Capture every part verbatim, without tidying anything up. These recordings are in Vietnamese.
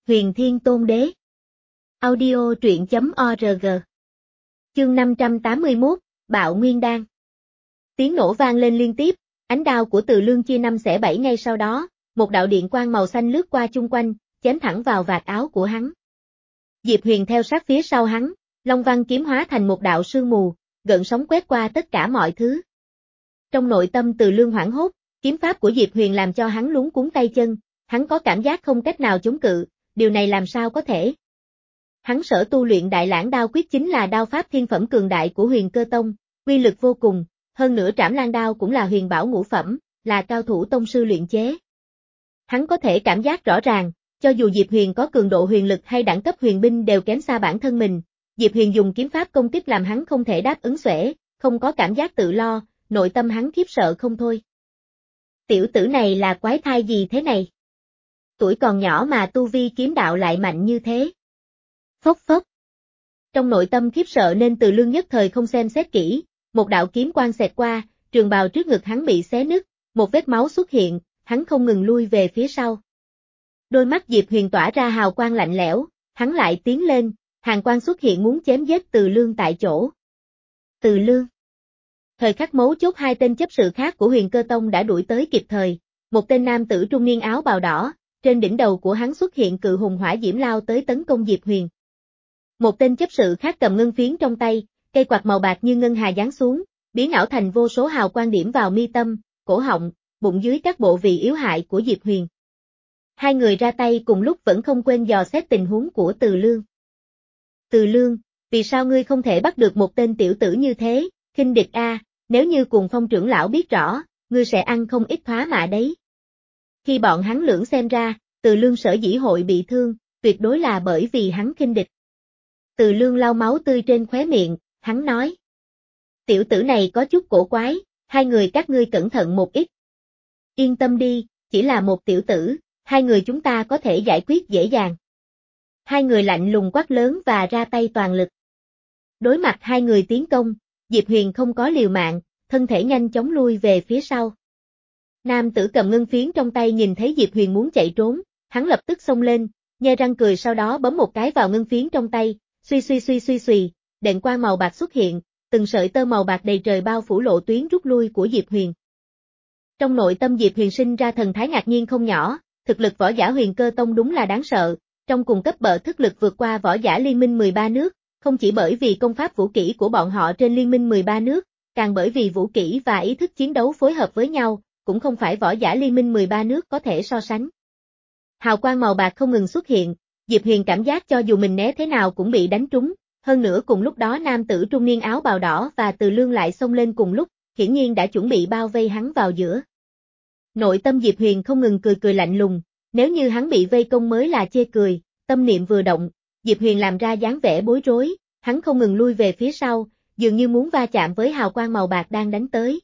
Huyền Thiên Tôn Đế. Audio truyện chấm org. Chương năm trăm tám mươi mốt, Bạo Nguyên Đan. Tiếng nổ vang lên liên tiếp, ánh đao của Từ Lương chia năm xẻ bảy, ngay sau đó, một đạo điện quang màu xanh lướt qua chung quanh, chém thẳng vào vạt áo của hắn. Diệp Huyền theo sát phía sau hắn, Long Văn kiếm hóa thành một đạo sương mù, gợn sóng quét qua tất cả mọi thứ. Trong nội tâm Từ Lương hoảng hốt, kiếm pháp của Diệp Huyền làm cho hắn luống cuống tay chân, hắn có cảm giác không cách nào chống cự, điều này làm sao có thể. Hắn sở tu luyện Đại Lãng Đao Quyết chính là đao pháp thiên phẩm cường đại của Huyền Cơ Tông, uy lực vô cùng, hơn nữa Trảm Lan Đao cũng là huyền bảo ngũ phẩm, là cao thủ tông sư luyện chế. Hắn có thể cảm giác rõ ràng, cho dù Diệp Huyền có cường độ huyền lực hay đẳng cấp huyền binh đều kém xa bản thân mình, Diệp Huyền dùng kiếm pháp công kích làm hắn không thể đáp ứng xuể, không có cảm giác tự lo, nội tâm hắn khiếp sợ không thôi. Tiểu tử này là quái thai gì thế này? Tuổi còn nhỏ mà tu vi kiếm đạo lại mạnh như thế. Phốc phốc. Trong nội tâm khiếp sợ nên Từ Lương nhất thời không xem xét kỹ, một đạo kiếm quang xẹt qua, trường bào trước ngực hắn bị xé nứt, một vết máu xuất hiện, hắn không ngừng lui về phía sau. Đôi mắt Diệp Huyền tỏa ra hào quang lạnh lẽo, hắn lại tiến lên, hàn quang xuất hiện muốn chém giết Từ Lương tại chỗ. Từ Lương. Thời khắc mấu chốt hai tên chấp sự khác của Huyền Cơ Tông đã đuổi tới kịp thời, một tên nam tử trung niên áo bào đỏ, trên đỉnh đầu của hắn xuất hiện cự hùng hỏa diễm lao tới tấn công Diệp Huyền. Một tên chấp sự khác cầm ngân phiến trong tay, cây quạt màu bạc như ngân hà giáng xuống, biến ảo thành vô số hào quang điểm vào mi tâm, cổ họng, bụng dưới các bộ vị yếu hại của Diệp Huyền. Hai người ra tay cùng lúc vẫn không quên dò xét tình huống của Từ Lương. Từ Lương, vì sao ngươi không thể bắt được một tên tiểu tử như thế, khinh địch a, nếu như Cuồng Phong trưởng lão biết rõ, ngươi sẽ ăn không ít thoá mạ đấy. Khi bọn hắn lưỡng xem ra, Từ Lương sở dĩ hội bị thương, tuyệt đối là bởi vì hắn khinh địch. Từ Lương lau máu tươi trên khóe miệng, hắn nói. Tiểu tử này có chút cổ quái, hai người các ngươi cẩn thận một ít. Yên tâm đi, chỉ là một tiểu tử, hai người chúng ta có thể giải quyết dễ dàng. Hai người lạnh lùng quát lớn và ra tay toàn lực. Đối mặt hai người tiến công, Diệp Huyền không có liều mạng, thân thể nhanh chóng lui về phía sau. Nam tử cầm ngân phiến trong tay nhìn thấy Diệp Huyền muốn chạy trốn, hắn lập tức xông lên, nhe răng cười sau đó bấm một cái vào ngân phiến trong tay, suy suy suy suy suy, đệm quang màu bạc xuất hiện, từng sợi tơ màu bạc đầy trời bao phủ lộ tuyến rút lui của Diệp Huyền. Trong nội tâm Diệp Huyền sinh ra thần thái ngạc nhiên không nhỏ, thực lực võ giả Huyền Cơ Tông đúng là đáng sợ, trong cùng cấp bậc thức lực vượt qua võ giả liên minh mười ba nước, không chỉ bởi vì công pháp vũ kỹ của bọn họ trên liên minh mười ba nước, càng bởi vì vũ kỹ và ý thức chiến đấu phối hợp với nhau, cũng không phải võ giả liên minh mười ba nước có thể so sánh. Hào quang màu bạc không ngừng xuất hiện, Diệp Huyền cảm giác cho dù mình né thế nào cũng bị đánh trúng, hơn nữa cùng lúc đó nam tử trung niên áo bào đỏ và Từ Lương lại xông lên cùng lúc, hiển nhiên đã chuẩn bị bao vây hắn vào giữa. Nội tâm Diệp Huyền không ngừng cười cười lạnh lùng, nếu như hắn bị vây công mới là chê cười, tâm niệm vừa động, Diệp Huyền làm ra dáng vẻ bối rối, hắn không ngừng lui về phía sau, dường như muốn va chạm với hào quang màu bạc đang đánh tới.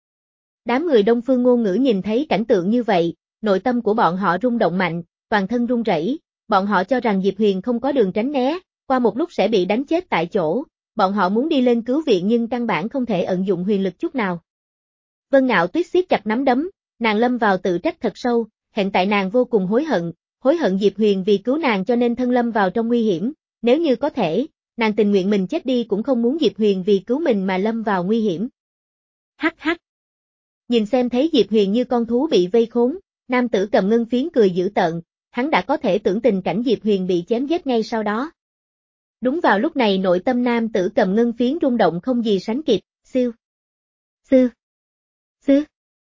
Đám người Đông Phương Ngôn Ngữ nhìn thấy cảnh tượng như vậy, nội tâm của bọn họ rung động mạnh, toàn thân run rẩy, bọn họ cho rằng Diệp Huyền không có đường tránh né, qua một lúc sẽ bị đánh chết tại chỗ, bọn họ muốn đi lên cứu viện nhưng căn bản không thể vận dụng huyền lực chút nào. Vân Ngạo Tuyết siết chặt nắm đấm, nàng lâm vào tự trách thật sâu, hiện tại nàng vô cùng hối hận, hối hận Diệp Huyền vì cứu nàng cho nên thân lâm vào trong nguy hiểm, nếu như có thể, nàng tình nguyện mình chết đi cũng không muốn Diệp Huyền vì cứu mình mà lâm vào nguy hiểm. Hắc hắc. Nhìn xem thấy Diệp Huyền như con thú bị vây khốn, nam tử cầm ngân phiến cười dữ tợn, hắn đã có thể tưởng tình cảnh Diệp Huyền bị chém giết ngay sau đó. Đúng vào lúc này nội tâm nam tử cầm ngân phiến rung động không gì sánh kịp, siêu. Sư. Sư.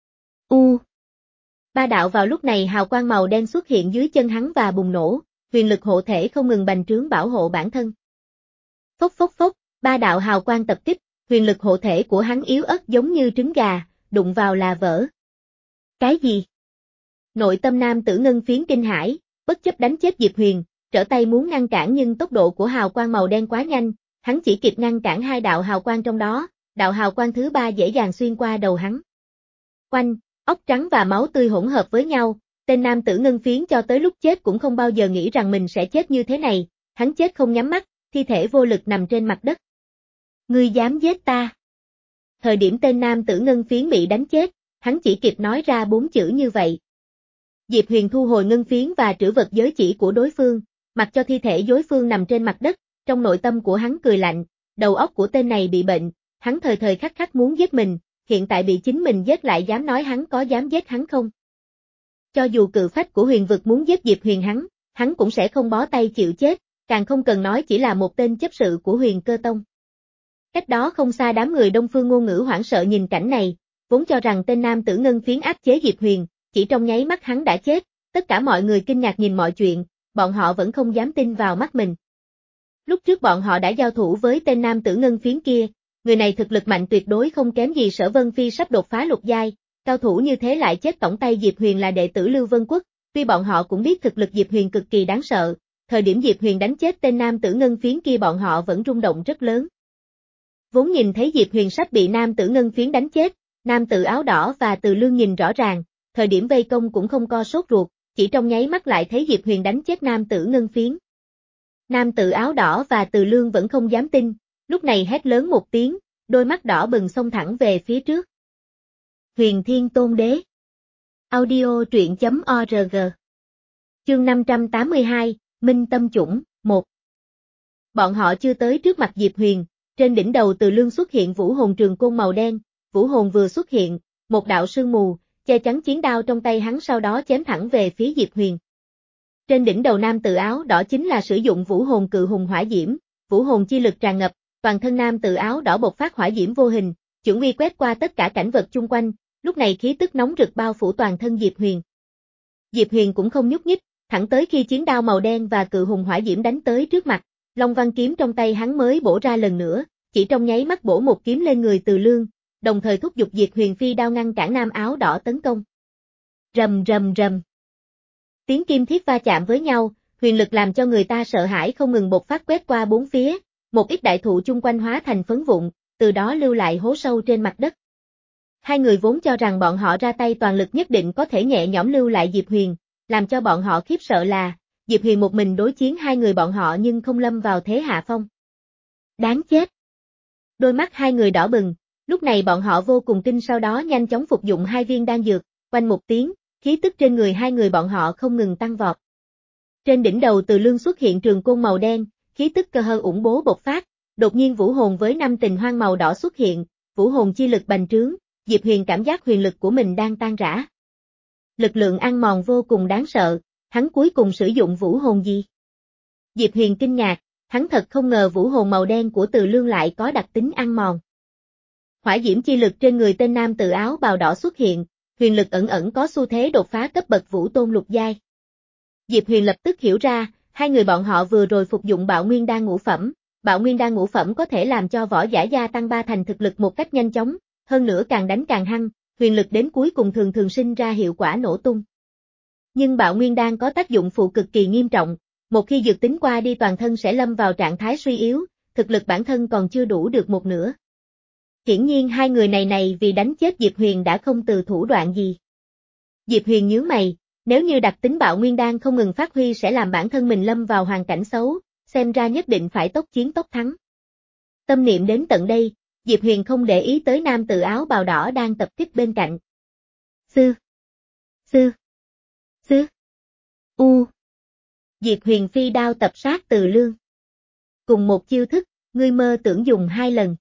U. Ba đạo vào lúc này hào quang màu đen xuất hiện dưới chân hắn và bùng nổ, huyền lực hộ thể không ngừng bành trướng bảo hộ bản thân. Phốc phốc phốc, ba đạo hào quang tập kích, huyền lực hộ thể của hắn yếu ớt giống như trứng gà, đụng vào là vỡ. Cái gì? Nội tâm nam tử ngân phiến kinh hãi, bất chấp đánh chết Diệp Huyền, trở tay muốn ngăn cản nhưng tốc độ của hào quang màu đen quá nhanh, hắn chỉ kịp ngăn cản hai đạo hào quang trong đó, đạo hào quang thứ ba dễ dàng xuyên qua đầu hắn. Oanh, óc trắng và máu tươi hỗn hợp với nhau, tên nam tử ngân phiến cho tới lúc chết cũng không bao giờ nghĩ rằng mình sẽ chết như thế này, hắn chết không nhắm mắt, thi thể vô lực nằm trên mặt đất. Ngươi dám giết ta? Thời điểm tên nam tử ngân phiến bị đánh chết, hắn chỉ kịp nói ra bốn chữ như vậy. Diệp Huyền thu hồi ngân phiến và trữ vật giới chỉ của đối phương, Mặc cho thi thể đối phương nằm trên mặt đất, trong nội tâm của hắn cười lạnh, đầu óc của tên này bị bệnh, hắn thời thời khắc khắc muốn giết mình, hiện tại bị chính mình giết lại dám nói hắn có dám giết hắn không? Cho dù cự phách của huyền vực muốn giết Diệp Huyền hắn, hắn cũng sẽ không bó tay chịu chết, càng không cần nói chỉ là một tên chấp sự của Huyền Cơ Tông. Cách đó không xa đám người Đông Phương Ngôn Ngữ hoảng sợ nhìn cảnh này, vốn cho rằng tên nam tử ngân phiến áp chế Diệp Huyền, chỉ trong nháy mắt hắn đã chết, tất cả mọi người kinh ngạc nhìn mọi chuyện, bọn họ vẫn không dám tin vào mắt mình. Lúc trước bọn họ đã giao thủ với tên nam tử ngân phiến kia, người này thực lực mạnh tuyệt đối không kém gì Sở Vân Phi sắp đột phá lục giai, cao thủ như thế lại chết tổng tay Diệp Huyền là đệ tử Lưu Vân Quốc, tuy bọn họ cũng biết thực lực Diệp Huyền cực kỳ đáng sợ, thời điểm Diệp Huyền đánh chết tên nam tử ngân phiến kia bọn họ vẫn rung động rất lớn. Vốn nhìn thấy Diệp Huyền sắp bị nam tử ngân phiến đánh chết, nam tử áo đỏ và Từ Lương nhìn rõ ràng, thời điểm vây công cũng không co sốt ruột, chỉ trong nháy mắt lại thấy Diệp Huyền đánh chết nam tử ngân phiến. Nam tử áo đỏ và Từ Lương vẫn không dám tin, lúc này hét lớn một tiếng, đôi mắt đỏ bừng xông thẳng về phía trước. Huyền Thiên Tôn Đế. Audio truyện chấm org. Chương năm trăm tám mươi hai, Minh Tâm Chủng, một. Bọn họ chưa tới trước mặt Diệp Huyền, trên đỉnh đầu Từ Lương xuất hiện vũ hồn trường côn màu đen, vũ hồn vừa xuất hiện, một đạo sương mù, che chắn chiến đao trong tay hắn sau đó chém thẳng về phía Diệp Huyền. Trên đỉnh đầu nam tử áo đỏ chính là sử dụng vũ hồn cự hùng hỏa diễm, vũ hồn chi lực tràn ngập, toàn thân nam tử áo đỏ bộc phát hỏa diễm vô hình, chuẩn uy quét qua tất cả cảnh vật chung quanh, lúc này khí tức nóng rực bao phủ toàn thân Diệp Huyền. Diệp Huyền cũng không nhúc nhích, thẳng tới khi chiến đao màu đen và cự hùng hỏa diễm đánh tới trước mặt, Long Văn kiếm trong tay hắn mới bổ ra lần nữa, chỉ trong nháy mắt bổ một kiếm lên người Từ Lương, đồng thời thúc giục Diệp Huyền phi đao ngăn cản nam áo đỏ tấn công. Rầm rầm rầm. Tiếng kim thiết va chạm với nhau, huyền lực làm cho người ta sợ hãi không ngừng bộc phát quét qua bốn phía, một ít đại thụ chung quanh hóa thành phấn vụn, từ đó lưu lại hố sâu trên mặt đất. Hai người vốn cho rằng bọn họ ra tay toàn lực nhất định có thể nhẹ nhõm lưu lại Diệp Huyền, làm cho bọn họ khiếp sợ là, Diệp Huyền một mình đối chiến hai người bọn họ nhưng không lâm vào thế hạ phong. Đáng chết! Đôi mắt hai người đỏ bừng, lúc này bọn họ vô cùng kinh sau đó nhanh chóng phục dụng hai viên đan dược, quanh một tiếng, khí tức trên người hai người bọn họ không ngừng tăng vọt. Trên đỉnh đầu Từ Lương xuất hiện trường côn màu đen, khí tức cơ hơ ủng bố bộc phát, đột nhiên vũ hồn với năm tình hoang màu đỏ xuất hiện, vũ hồn chi lực bành trướng, Diệp Huyền cảm giác huyền lực của mình đang tan rã. Lực lượng ăn mòn vô cùng đáng sợ, hắn cuối cùng sử dụng vũ hồn gì? Diệp Huyền kinh ngạc, hắn thật không ngờ vũ hồn màu đen của Từ Lương lại có đặc tính ăn mòn. Hỏa diễm chi lực trên người tên nam tử áo bào đỏ xuất hiện, huyền lực ẩn ẩn có xu thế đột phá cấp bậc vũ tôn lục giai. Diệp Huyền lập tức hiểu ra, hai người bọn họ vừa rồi phục dụng bạo nguyên đan ngũ phẩm, bạo nguyên đan ngũ phẩm có thể làm cho võ giả gia tăng ba thành thực lực một cách nhanh chóng, hơn nữa càng đánh càng hăng, huyền lực đến cuối cùng thường thường sinh ra hiệu quả nổ tung. Nhưng bạo nguyên đan có tác dụng phụ cực kỳ nghiêm trọng, một khi dược tính qua đi toàn thân sẽ lâm vào trạng thái suy yếu, thực lực bản thân còn chưa đủ được một nửa. Hiển nhiên hai người này này vì đánh chết Diệp Huyền đã không từ thủ đoạn gì. Diệp Huyền nhướng mày, nếu như đặc tính bạo nguyên đan không ngừng phát huy sẽ làm bản thân mình lâm vào hoàn cảnh xấu, xem ra nhất định phải tốc chiến tốc thắng. Tâm niệm đến tận đây, Diệp Huyền không để ý tới nam tử áo bào đỏ đang tập kích bên cạnh. Sư, sư, sư, u. Diệp Huyền phi đao tập sát Từ Lương. Cùng một chiêu thức, ngươi mơ tưởng dùng hai lần.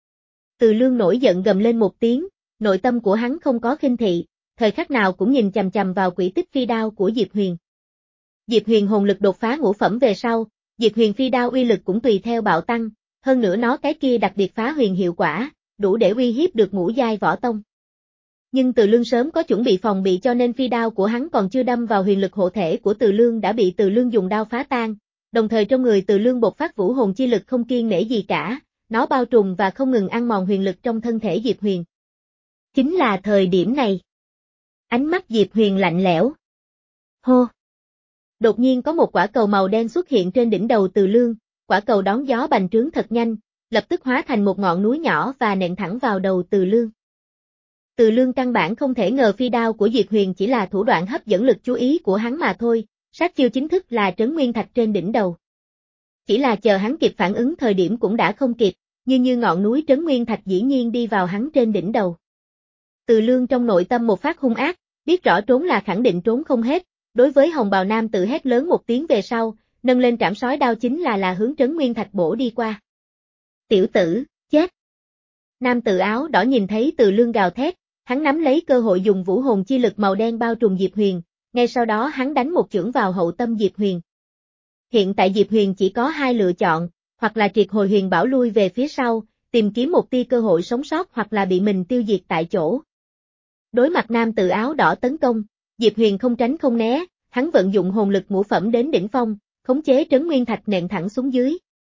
Từ Lương nổi giận gầm lên một tiếng, nội tâm của hắn không có khinh thị, thời khắc nào cũng nhìn chằm chằm vào quỹ tích phi đao của Diệp Huyền. Diệp Huyền hồn lực đột phá ngũ phẩm về sau, Diệp Huyền phi đao uy lực cũng tùy theo bạo tăng, hơn nữa nó cái kia đặc biệt phá huyền hiệu quả, đủ để uy hiếp được ngũ giai võ tông. Nhưng Từ Lương sớm có chuẩn bị phòng bị cho nên phi đao của hắn còn chưa đâm vào huyền lực hộ thể của Từ Lương đã bị Từ Lương dùng đao phá tan, đồng thời trong người Từ Lương bộc phát vũ hồn chi lực không kiêng nể gì cả, nó bao trùm và không ngừng ăn mòn huyền lực trong thân thể Diệp Huyền. Chính là thời điểm này. Ánh mắt Diệp Huyền lạnh lẽo. Hô! Đột nhiên có một quả cầu màu đen xuất hiện trên đỉnh đầu Từ Lương, quả cầu đón gió bành trướng thật nhanh, lập tức hóa thành một ngọn núi nhỏ và nện thẳng vào đầu Từ Lương. Từ Lương căn bản không thể ngờ phi đao của Diệp Huyền chỉ là thủ đoạn hấp dẫn lực chú ý của hắn mà thôi, sát chiêu chính thức là trấn nguyên thạch trên đỉnh đầu. Chỉ là chờ hắn kịp phản ứng thời điểm cũng đã không kịp, như như ngọn núi trấn nguyên thạch dĩ nhiên đi vào hắn trên đỉnh đầu. Từ Lương trong nội tâm một phát hung ác, biết rõ trốn là khẳng định trốn không hết, đối với hồng bào nam tự hét lớn một tiếng về sau, nâng lên trảm sói đao chính là là hướng Trấn Nguyên Thạch bổ đi qua. Tiểu tử, chết! Nam tự áo đỏ nhìn thấy Từ Lương gào thét, hắn nắm lấy cơ hội dùng vũ hồn chi lực màu đen bao trùm Diệp Huyền, ngay sau đó hắn đánh một chưởng vào hậu tâm Diệp Huyền. Hiện tại Diệp Huyền chỉ có hai lựa chọn, hoặc là triệt hồi huyền bảo lui về phía sau, tìm kiếm một tia cơ hội sống sót hoặc là bị mình tiêu diệt tại chỗ. Đối mặt nam tự áo đỏ tấn công, Diệp Huyền không tránh không né, hắn vận dụng hồn lực ngũ phẩm đến đỉnh phong, khống chế Trấn Nguyên Thạch nện thẳng xuống dưới.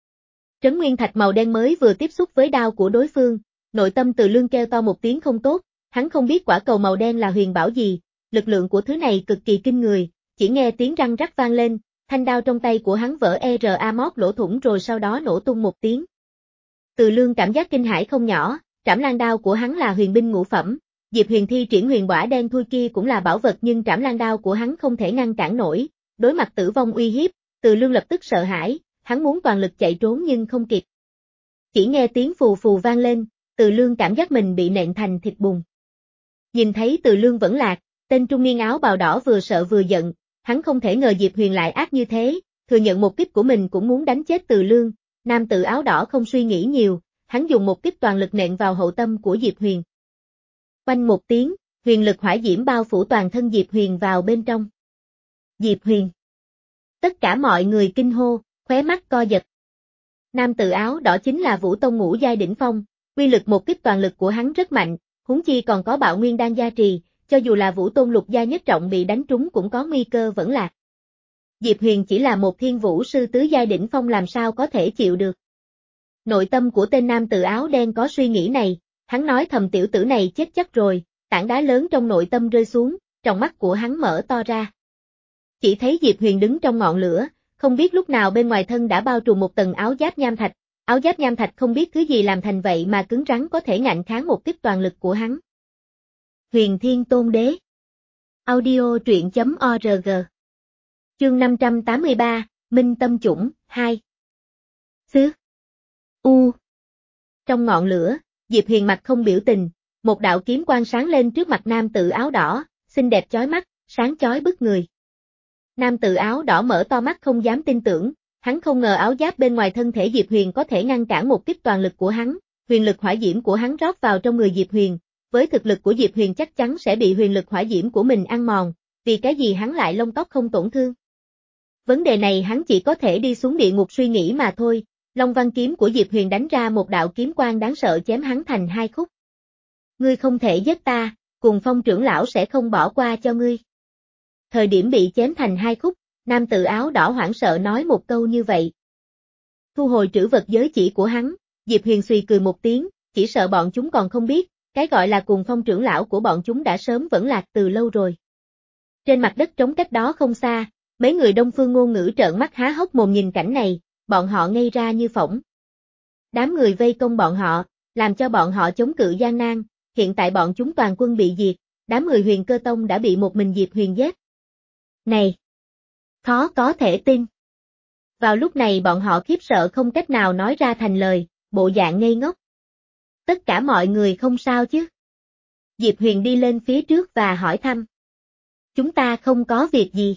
Trấn Nguyên Thạch màu đen mới vừa tiếp xúc với đao của đối phương, nội tâm Từ Lương kêu to một tiếng không tốt, hắn không biết quả cầu màu đen là huyền bảo gì, lực lượng của thứ này cực kỳ kinh người, chỉ nghe tiếng răng rắc vang lên, thanh đao trong tay của hắn vỡ ra mót lỗ thủng rồi sau đó nổ tung một tiếng. Từ Lương cảm giác kinh hãi không nhỏ, trảm lan đao của hắn là huyền binh ngũ phẩm, Diệp Huyền thi triển huyền bỏa đen thui kia cũng là bảo vật nhưng trảm lan đao của hắn không thể ngăn cản nổi, đối mặt tử vong uy hiếp, Từ Lương lập tức sợ hãi, hắn muốn toàn lực chạy trốn nhưng không kịp. Chỉ nghe tiếng phù phù vang lên, Từ Lương cảm giác mình bị nện thành thịt bùn. Nhìn thấy Từ Lương vẫn lạc, tên trung niên áo bào đỏ vừa sợ vừa giận, hắn không thể ngờ Diệp Huyền lại ác như thế, thừa nhận một kích của mình cũng muốn đánh chết Từ Lương, nam tự áo đỏ không suy nghĩ nhiều, hắn dùng một kích toàn lực nện vào hậu tâm của Diệp Huyền. Quanh một tiếng, huyền lực hỏa diễm bao phủ toàn thân Diệp Huyền vào bên trong. Diệp Huyền. Tất cả mọi người kinh hô, khóe mắt co giật. Nam tự áo đỏ chính là Vũ Tông ngũ giai đỉnh phong, uy lực một kích toàn lực của hắn rất mạnh, huống chi còn có bạo nguyên đan gia trì, cho dù là Vũ Tôn lục giai nhất trọng bị đánh trúng cũng có nguy cơ vẫn lạc. Diệp Huyền chỉ là một thiên vũ sư tứ giai đỉnh phong làm sao có thể chịu được. Nội tâm của tên nam tự áo đen có suy nghĩ này, hắn nói thầm tiểu tử này chết chắc rồi, tảng đá lớn trong nội tâm rơi xuống, trong mắt của hắn mở to ra. Chỉ thấy Diệp Huyền đứng trong ngọn lửa, không biết lúc nào bên ngoài thân đã bao trùm một tầng áo giáp nham thạch, áo giáp nham thạch không biết thứ gì làm thành vậy mà cứng rắn có thể ngạnh kháng một kích toàn lực của hắn. Huyền Thiên Tôn Đế. Audio truyện chấm org. Chương năm trăm tám mươi ba, Minh Tâm Chủng, hai. Xứ. U. Trong ngọn lửa, Diệp Huyền mặt không biểu tình, một đạo kiếm quang sáng lên trước mặt nam tự áo đỏ, xinh đẹp chói mắt, sáng chói bức người. Nam tự áo đỏ mở to mắt không dám tin tưởng, hắn không ngờ áo giáp bên ngoài thân thể Diệp Huyền có thể ngăn cản một kích toàn lực của hắn, huyền lực hỏa diễm của hắn rót vào trong người Diệp Huyền, với thực lực của Diệp Huyền chắc chắn sẽ bị huyền lực hỏa diễm của mình ăn mòn, vì cái gì hắn lại lông tóc không tổn thương. Vấn đề này hắn chỉ có thể đi xuống địa ngục suy nghĩ mà thôi, Long Văn kiếm của Diệp Huyền đánh ra một đạo kiếm quang đáng sợ chém hắn thành hai khúc. Ngươi không thể giết ta, Cùng Phong trưởng lão sẽ không bỏ qua cho ngươi. Thời điểm bị chém thành hai khúc, nam tự áo đỏ hoảng sợ nói một câu như vậy. Thu hồi trữ vật giới chỉ của hắn, Diệp Huyền suy cười một tiếng, chỉ sợ bọn chúng còn không biết, cái gọi là Cùng Phong trưởng lão của bọn chúng đã sớm vẫn lạc từ lâu rồi. Trên mặt đất trống cách đó không xa, mấy người Đông Phương ngôn ngữ trợn mắt há hốc mồm nhìn cảnh này, bọn họ ngây ra như phỗng. Đám người vây công bọn họ, làm cho bọn họ chống cự gian nan, hiện tại bọn chúng toàn quân bị diệt, đám người Huyền Cơ Tông đã bị một mình Diệp Huyền giết. Này! Khó có thể tin. Vào lúc này bọn họ khiếp sợ không cách nào nói ra thành lời, bộ dạng ngây ngốc. Tất cả mọi người không sao chứ? Diệp Huyền đi lên phía trước và hỏi thăm. Chúng ta không có việc gì.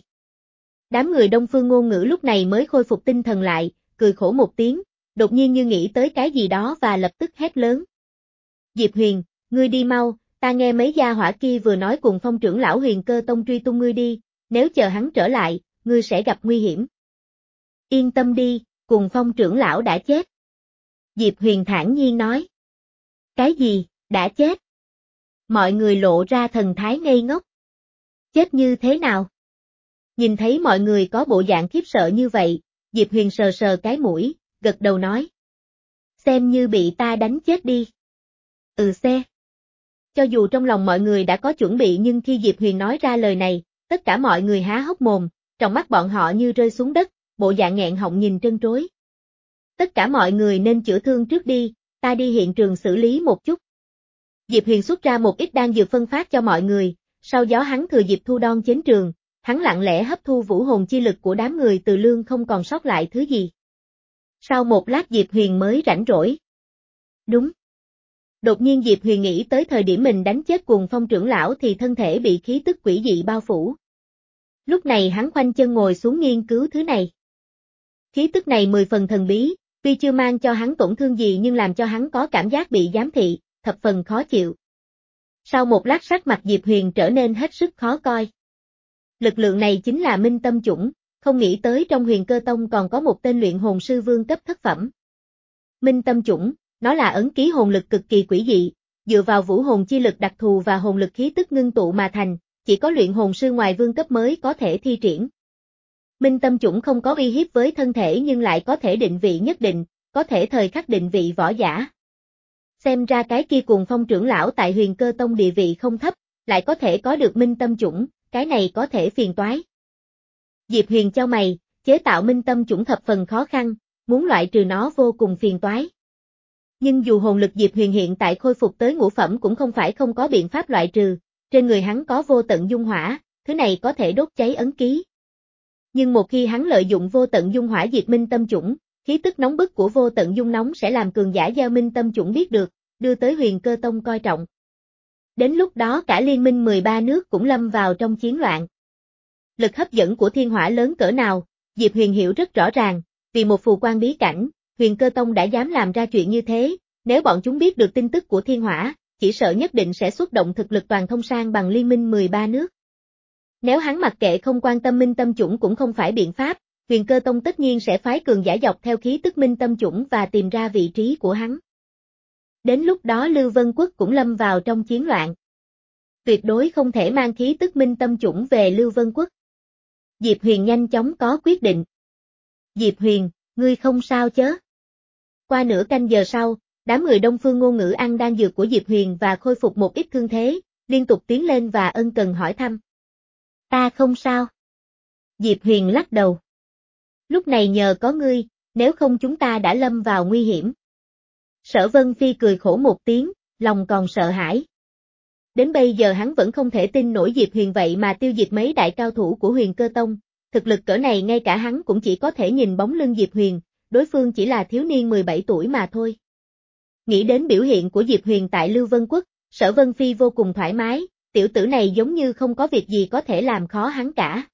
Đám người Đông Phương ngôn ngữ lúc này mới khôi phục tinh thần lại, cười khổ một tiếng, đột nhiên như nghĩ tới cái gì đó và lập tức hét lớn. Diệp Huyền, ngươi đi mau, ta nghe mấy gia hỏa kia vừa nói Cùng Phong trưởng lão Huyền Cơ Tông truy tung ngươi đi, nếu chờ hắn trở lại, ngươi sẽ gặp nguy hiểm. Yên tâm đi, Cùng Phong trưởng lão đã chết. Diệp Huyền thản nhiên nói. Cái gì, đã chết? Mọi người lộ ra thần thái ngây ngốc. Chết như thế nào? Nhìn thấy mọi người có bộ dạng khiếp sợ như vậy, Diệp Huyền sờ sờ cái mũi, gật đầu nói. Xem như bị ta đánh chết đi. Ừ xe. Cho dù trong lòng mọi người đã có chuẩn bị nhưng khi Diệp Huyền nói ra lời này, tất cả mọi người há hốc mồm, trong mắt bọn họ như rơi xuống đất, bộ dạng nghẹn họng nhìn trân trối. Tất cả mọi người nên chữa thương trước đi, ta đi hiện trường xử lý một chút. Diệp Huyền xuất ra một ít đan dược phân phát cho mọi người, sau đó hắn thừa dịp thu đon chiến trường, hắn lặng lẽ hấp thu vũ hồn chi lực của đám người Từ Lương không còn sót lại thứ gì. Sau một lát Diệp Huyền mới rảnh rỗi. Đúng. Đột nhiên Diệp Huyền nghĩ tới thời điểm mình đánh chết Cùng Phong trưởng lão thì thân thể bị khí tức quỷ dị bao phủ. Lúc này hắn khoanh chân ngồi xuống nghiên cứu thứ này. Khí tức này mười phần thần bí, tuy chưa mang cho hắn tổn thương gì nhưng làm cho hắn có cảm giác bị giám thị, thập phần khó chịu. Sau một lát sắc mặt Diệp Huyền trở nên hết sức khó coi. Lực lượng này chính là Minh Tâm Chủng, không nghĩ tới trong Huyền Cơ Tông còn có một tên luyện hồn sư vương cấp thất phẩm. Minh Tâm Chủng, nó là ấn ký hồn lực cực kỳ quỷ dị, dựa vào vũ hồn chi lực đặc thù và hồn lực khí tức ngưng tụ mà thành, chỉ có luyện hồn sư ngoài vương cấp mới có thể thi triển. Minh Tâm Chủng không có uy hiếp với thân thể nhưng lại có thể định vị nhất định, có thể thời khắc định vị võ giả. Xem ra cái kia Cuồng Phong trưởng lão tại Huyền Cơ Tông địa vị không thấp, lại có thể có được Minh Tâm Chủng, cái này có thể phiền toái. Diệp Huyền chau mày, chế tạo Minh Tâm Chủng thập phần khó khăn, muốn loại trừ nó vô cùng phiền toái. Nhưng dù hồn lực Diệp Huyền hiện tại khôi phục tới ngũ phẩm cũng không phải không có biện pháp loại trừ, trên người hắn có vô tận dung hỏa, thứ này có thể đốt cháy ấn ký. Nhưng một khi hắn lợi dụng vô tận dung hỏa diệt Minh Tâm Chủng, khí tức nóng bức của vô tận dung nóng sẽ làm cường giả giao Minh Tâm Chủng biết được, đưa tới Huyền Cơ Tông coi trọng. Đến lúc đó cả liên minh mười ba nước cũng lâm vào trong chiến loạn. Lực hấp dẫn của thiên hỏa lớn cỡ nào, Diệp Huyền hiểu rất rõ ràng, vì một phù quan bí cảnh, Huyền Cơ Tông đã dám làm ra chuyện như thế, nếu bọn chúng biết được tin tức của thiên hỏa, chỉ sợ nhất định sẽ xuất động thực lực toàn thông sang bằng liên minh mười ba nước. Nếu hắn mặc kệ không quan tâm Minh Tâm Chủng cũng không phải biện pháp, Huyền Cơ Tông tất nhiên sẽ phái cường giả dọc theo khí tức Minh Tâm Chủng và tìm ra vị trí của hắn. Đến lúc đó Lưu Vân Quốc cũng lâm vào trong chiến loạn. Tuyệt đối không thể mang khí tức Minh Tâm Chủng về Lưu Vân Quốc. Diệp Huyền nhanh chóng có quyết định. Diệp Huyền, ngươi không sao chớ? Qua nửa canh giờ sau, đám người Đông Phương Ngôn Ngữ ăn đan dược của Diệp Huyền và khôi phục một ít thương thế, liên tục tiến lên và ân cần hỏi thăm. Ta không sao. Diệp Huyền lắc đầu. Lúc này nhờ có ngươi, nếu không chúng ta đã lâm vào nguy hiểm. Sở Vân Phi cười khổ một tiếng, lòng còn sợ hãi. Đến bây giờ hắn vẫn không thể tin nổi Diệp Huyền vậy mà tiêu diệt mấy đại cao thủ của Huyền Cơ Tông, thực lực cỡ này ngay cả hắn cũng chỉ có thể nhìn bóng lưng Diệp Huyền, đối phương chỉ là thiếu niên mười bảy tuổi mà thôi. Nghĩ đến biểu hiện của Diệp Huyền tại Lưu Vân Quốc, Sở Vân Phi vô cùng thoải mái, tiểu tử này giống như không có việc gì có thể làm khó hắn cả.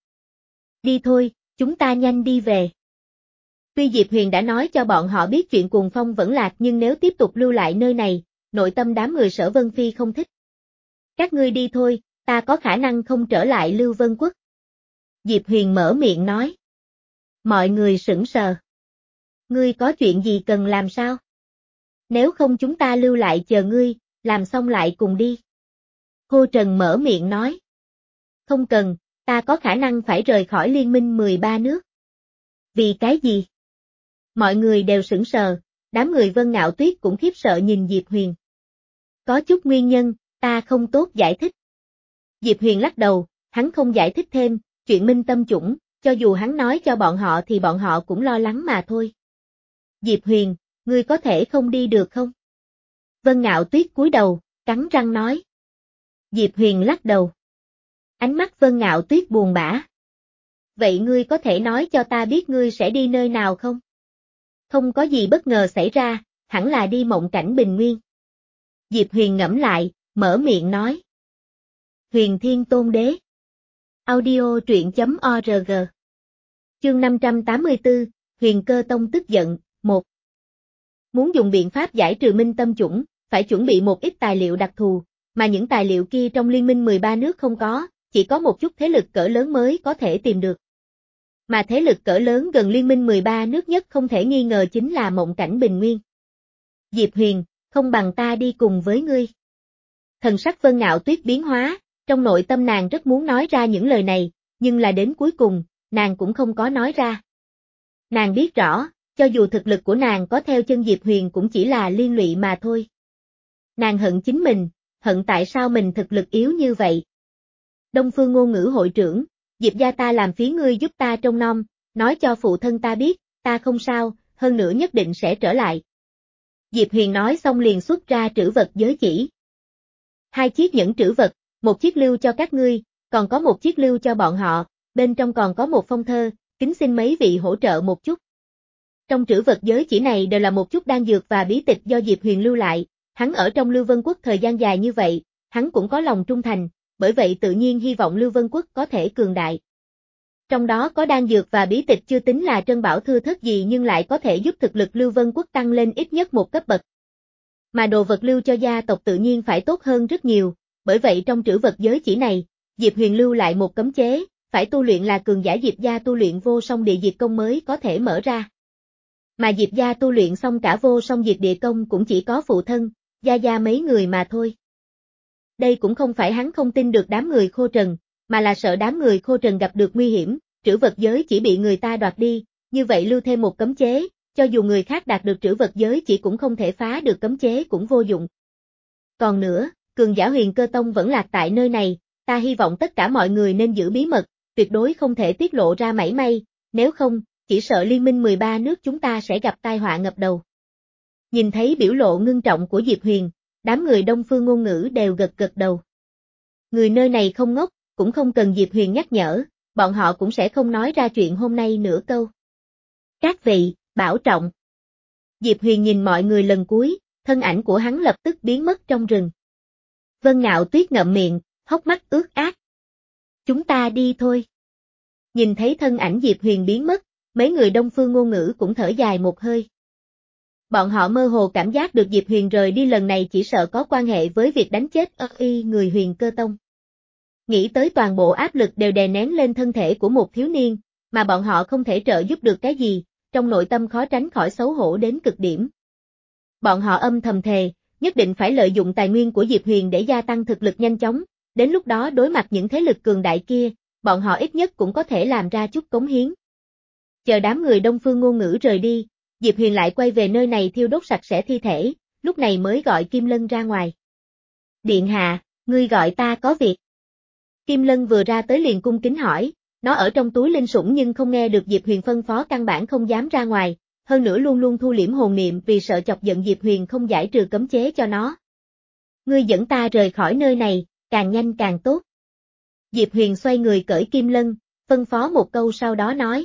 Đi thôi, chúng ta nhanh đi về. Tuy Diệp Huyền đã nói cho bọn họ biết chuyện Cuồng Phong vẫn lạc nhưng nếu tiếp tục lưu lại nơi này, nội tâm đám người Sở Vân Phi không thích. Các ngươi đi thôi, ta có khả năng không trở lại Lưu Vân Quốc. Diệp Huyền mở miệng nói. Mọi người sững sờ. Ngươi có chuyện gì cần làm sao? Nếu không chúng ta lưu lại chờ ngươi, làm xong lại cùng đi. Hô Trần mở miệng nói. Không cần, ta có khả năng phải rời khỏi liên minh mười ba nước. Vì cái gì? Mọi người đều sững sờ, đám người Vân Ngạo Tuyết cũng khiếp sợ nhìn Diệp Huyền. Có chút nguyên nhân, ta không tốt giải thích. Diệp Huyền lắc đầu, hắn không giải thích thêm, chuyện Minh Tâm Chủng, cho dù hắn nói cho bọn họ thì bọn họ cũng lo lắng mà thôi. Diệp Huyền, ngươi có thể không đi được không? Vân Ngạo Tuyết cúi đầu, cắn răng nói. Diệp Huyền lắc đầu. Ánh mắt Vân Ngạo Tuyết buồn bã. Vậy ngươi có thể nói cho ta biết ngươi sẽ đi nơi nào không? Không có gì bất ngờ xảy ra, hẳn là đi Mộng Cảnh Bình Nguyên. Diệp Huyền ngẫm lại, mở miệng nói. Huyền Thiên Tôn Đế. Audio truyện chấm org. Chương năm trăm tám mươi tư, Huyền Cơ Tông tức giận, một. Muốn dùng biện pháp giải trừ Minh Tâm Chủng, phải chuẩn bị một ít tài liệu đặc thù, mà những tài liệu kia trong liên minh mười ba nước không có, chỉ có một chút thế lực cỡ lớn mới có thể tìm được. Mà thế lực cỡ lớn gần liên minh mười ba nước nhất không thể nghi ngờ chính là Mộng Cảnh Bình Nguyên. Diệp Huyền, không bằng ta đi cùng với ngươi. Thần sắc Vân Ngạo Tuyết biến hóa, trong nội tâm nàng rất muốn nói ra những lời này, nhưng là đến cuối cùng, nàng cũng không có nói ra. Nàng biết rõ, cho dù thực lực của nàng có theo chân Diệp Huyền cũng chỉ là liên lụy mà thôi. Nàng hận chính mình, hận tại sao mình thực lực yếu như vậy. Đông Phương Ngôn Ngữ hội trưởng, Diệp gia ta làm phiến ngươi giúp ta trông nom, nói cho phụ thân ta biết, ta không sao, hơn nữa nhất định sẽ trở lại. Diệp Huyền nói xong liền xuất ra trữ vật giới chỉ. Hai chiếc nhẫn trữ vật, một chiếc lưu cho các ngươi, còn có một chiếc lưu cho bọn họ, bên trong còn có một phong thơ, kính xin mấy vị hỗ trợ một chút. Trong trữ vật giới chỉ này đều là một chút đan dược và bí tịch do Diệp Huyền lưu lại, hắn ở trong Lưu Vân Quốc thời gian dài như vậy, hắn cũng có lòng trung thành, bởi vậy tự nhiên hy vọng Lưu Vân Quốc có thể cường đại. Trong đó có đan dược và bí tịch chưa tính là trân bảo thưa thớt gì nhưng lại có thể giúp thực lực Lưu Vân Quốc tăng lên ít nhất một cấp bậc. Mà đồ vật lưu cho gia tộc tự nhiên phải tốt hơn rất nhiều, bởi vậy trong trữ vật giới chỉ này, Diệp Huyền lưu lại một cấm chế, phải tu luyện là cường giả Diệp gia tu luyện vô song địa diệt công mới có thể mở ra. Mà Diệp gia tu luyện xong cả vô song diệt địa công cũng chỉ có phụ thân, gia gia mấy người mà thôi. Đây cũng không phải hắn không tin được đám người Khô Trần, mà là sợ đám người Khô Trần gặp được nguy hiểm, trữ vật giới chỉ bị người ta đoạt đi, như vậy lưu thêm một cấm chế, cho dù người khác đạt được trữ vật giới chỉ cũng không thể phá được cấm chế cũng vô dụng. Còn nữa, cường giả Huyền Cơ Tông vẫn lạc tại nơi này, ta hy vọng tất cả mọi người nên giữ bí mật, tuyệt đối không thể tiết lộ ra mảy may, nếu không, chỉ sợ liên minh mười ba nước chúng ta sẽ gặp tai họa ngập đầu. Nhìn thấy biểu lộ ngưng trọng của Diệp Huyền, đám người Đông Phương Ngôn Ngữ đều gật gật đầu. Người nơi này không ngốc, cũng không cần Diệp Huyền nhắc nhở, bọn họ cũng sẽ không nói ra chuyện hôm nay nửa câu. Các vị, bảo trọng. Diệp Huyền nhìn mọi người lần cuối, thân ảnh của hắn lập tức biến mất trong rừng. Vân Ngạo Tuyết ngậm miệng, hốc mắt ướt át. Chúng ta đi thôi. Nhìn thấy thân ảnh Diệp Huyền biến mất, mấy người Đông Phương Ngôn Ngữ cũng thở dài một hơi. Bọn họ mơ hồ cảm giác được Diệp Huyền rời đi lần này chỉ sợ có quan hệ với việc đánh chết ơ y người Huyền Cơ Tông. Nghĩ tới toàn bộ áp lực đều đè nén lên thân thể của một thiếu niên, mà bọn họ không thể trợ giúp được cái gì, trong nội tâm khó tránh khỏi xấu hổ đến cực điểm. Bọn họ âm thầm thề, nhất định phải lợi dụng tài nguyên của Diệp Huyền để gia tăng thực lực nhanh chóng, đến lúc đó đối mặt những thế lực cường đại kia, bọn họ ít nhất cũng có thể làm ra chút cống hiến. Chờ đám người Đông Phương Ngôn Ngữ rời đi, Diệp Huyền lại quay về nơi này thiêu đốt sạch sẽ thi thể, lúc này mới gọi Kim Lân ra ngoài. Điện hạ, ngươi gọi ta có việc. Kim Lân vừa ra tới liền cung kính hỏi, nó ở trong túi linh sủng nhưng không nghe được Diệp Huyền phân phó căn bản không dám ra ngoài, hơn nữa luôn luôn thu liễm hồn niệm vì sợ chọc giận Diệp Huyền không giải trừ cấm chế cho nó. Ngươi dẫn ta rời khỏi nơi này, càng nhanh càng tốt. Diệp Huyền xoay người cởi Kim Lân, phân phó một câu sau đó nói.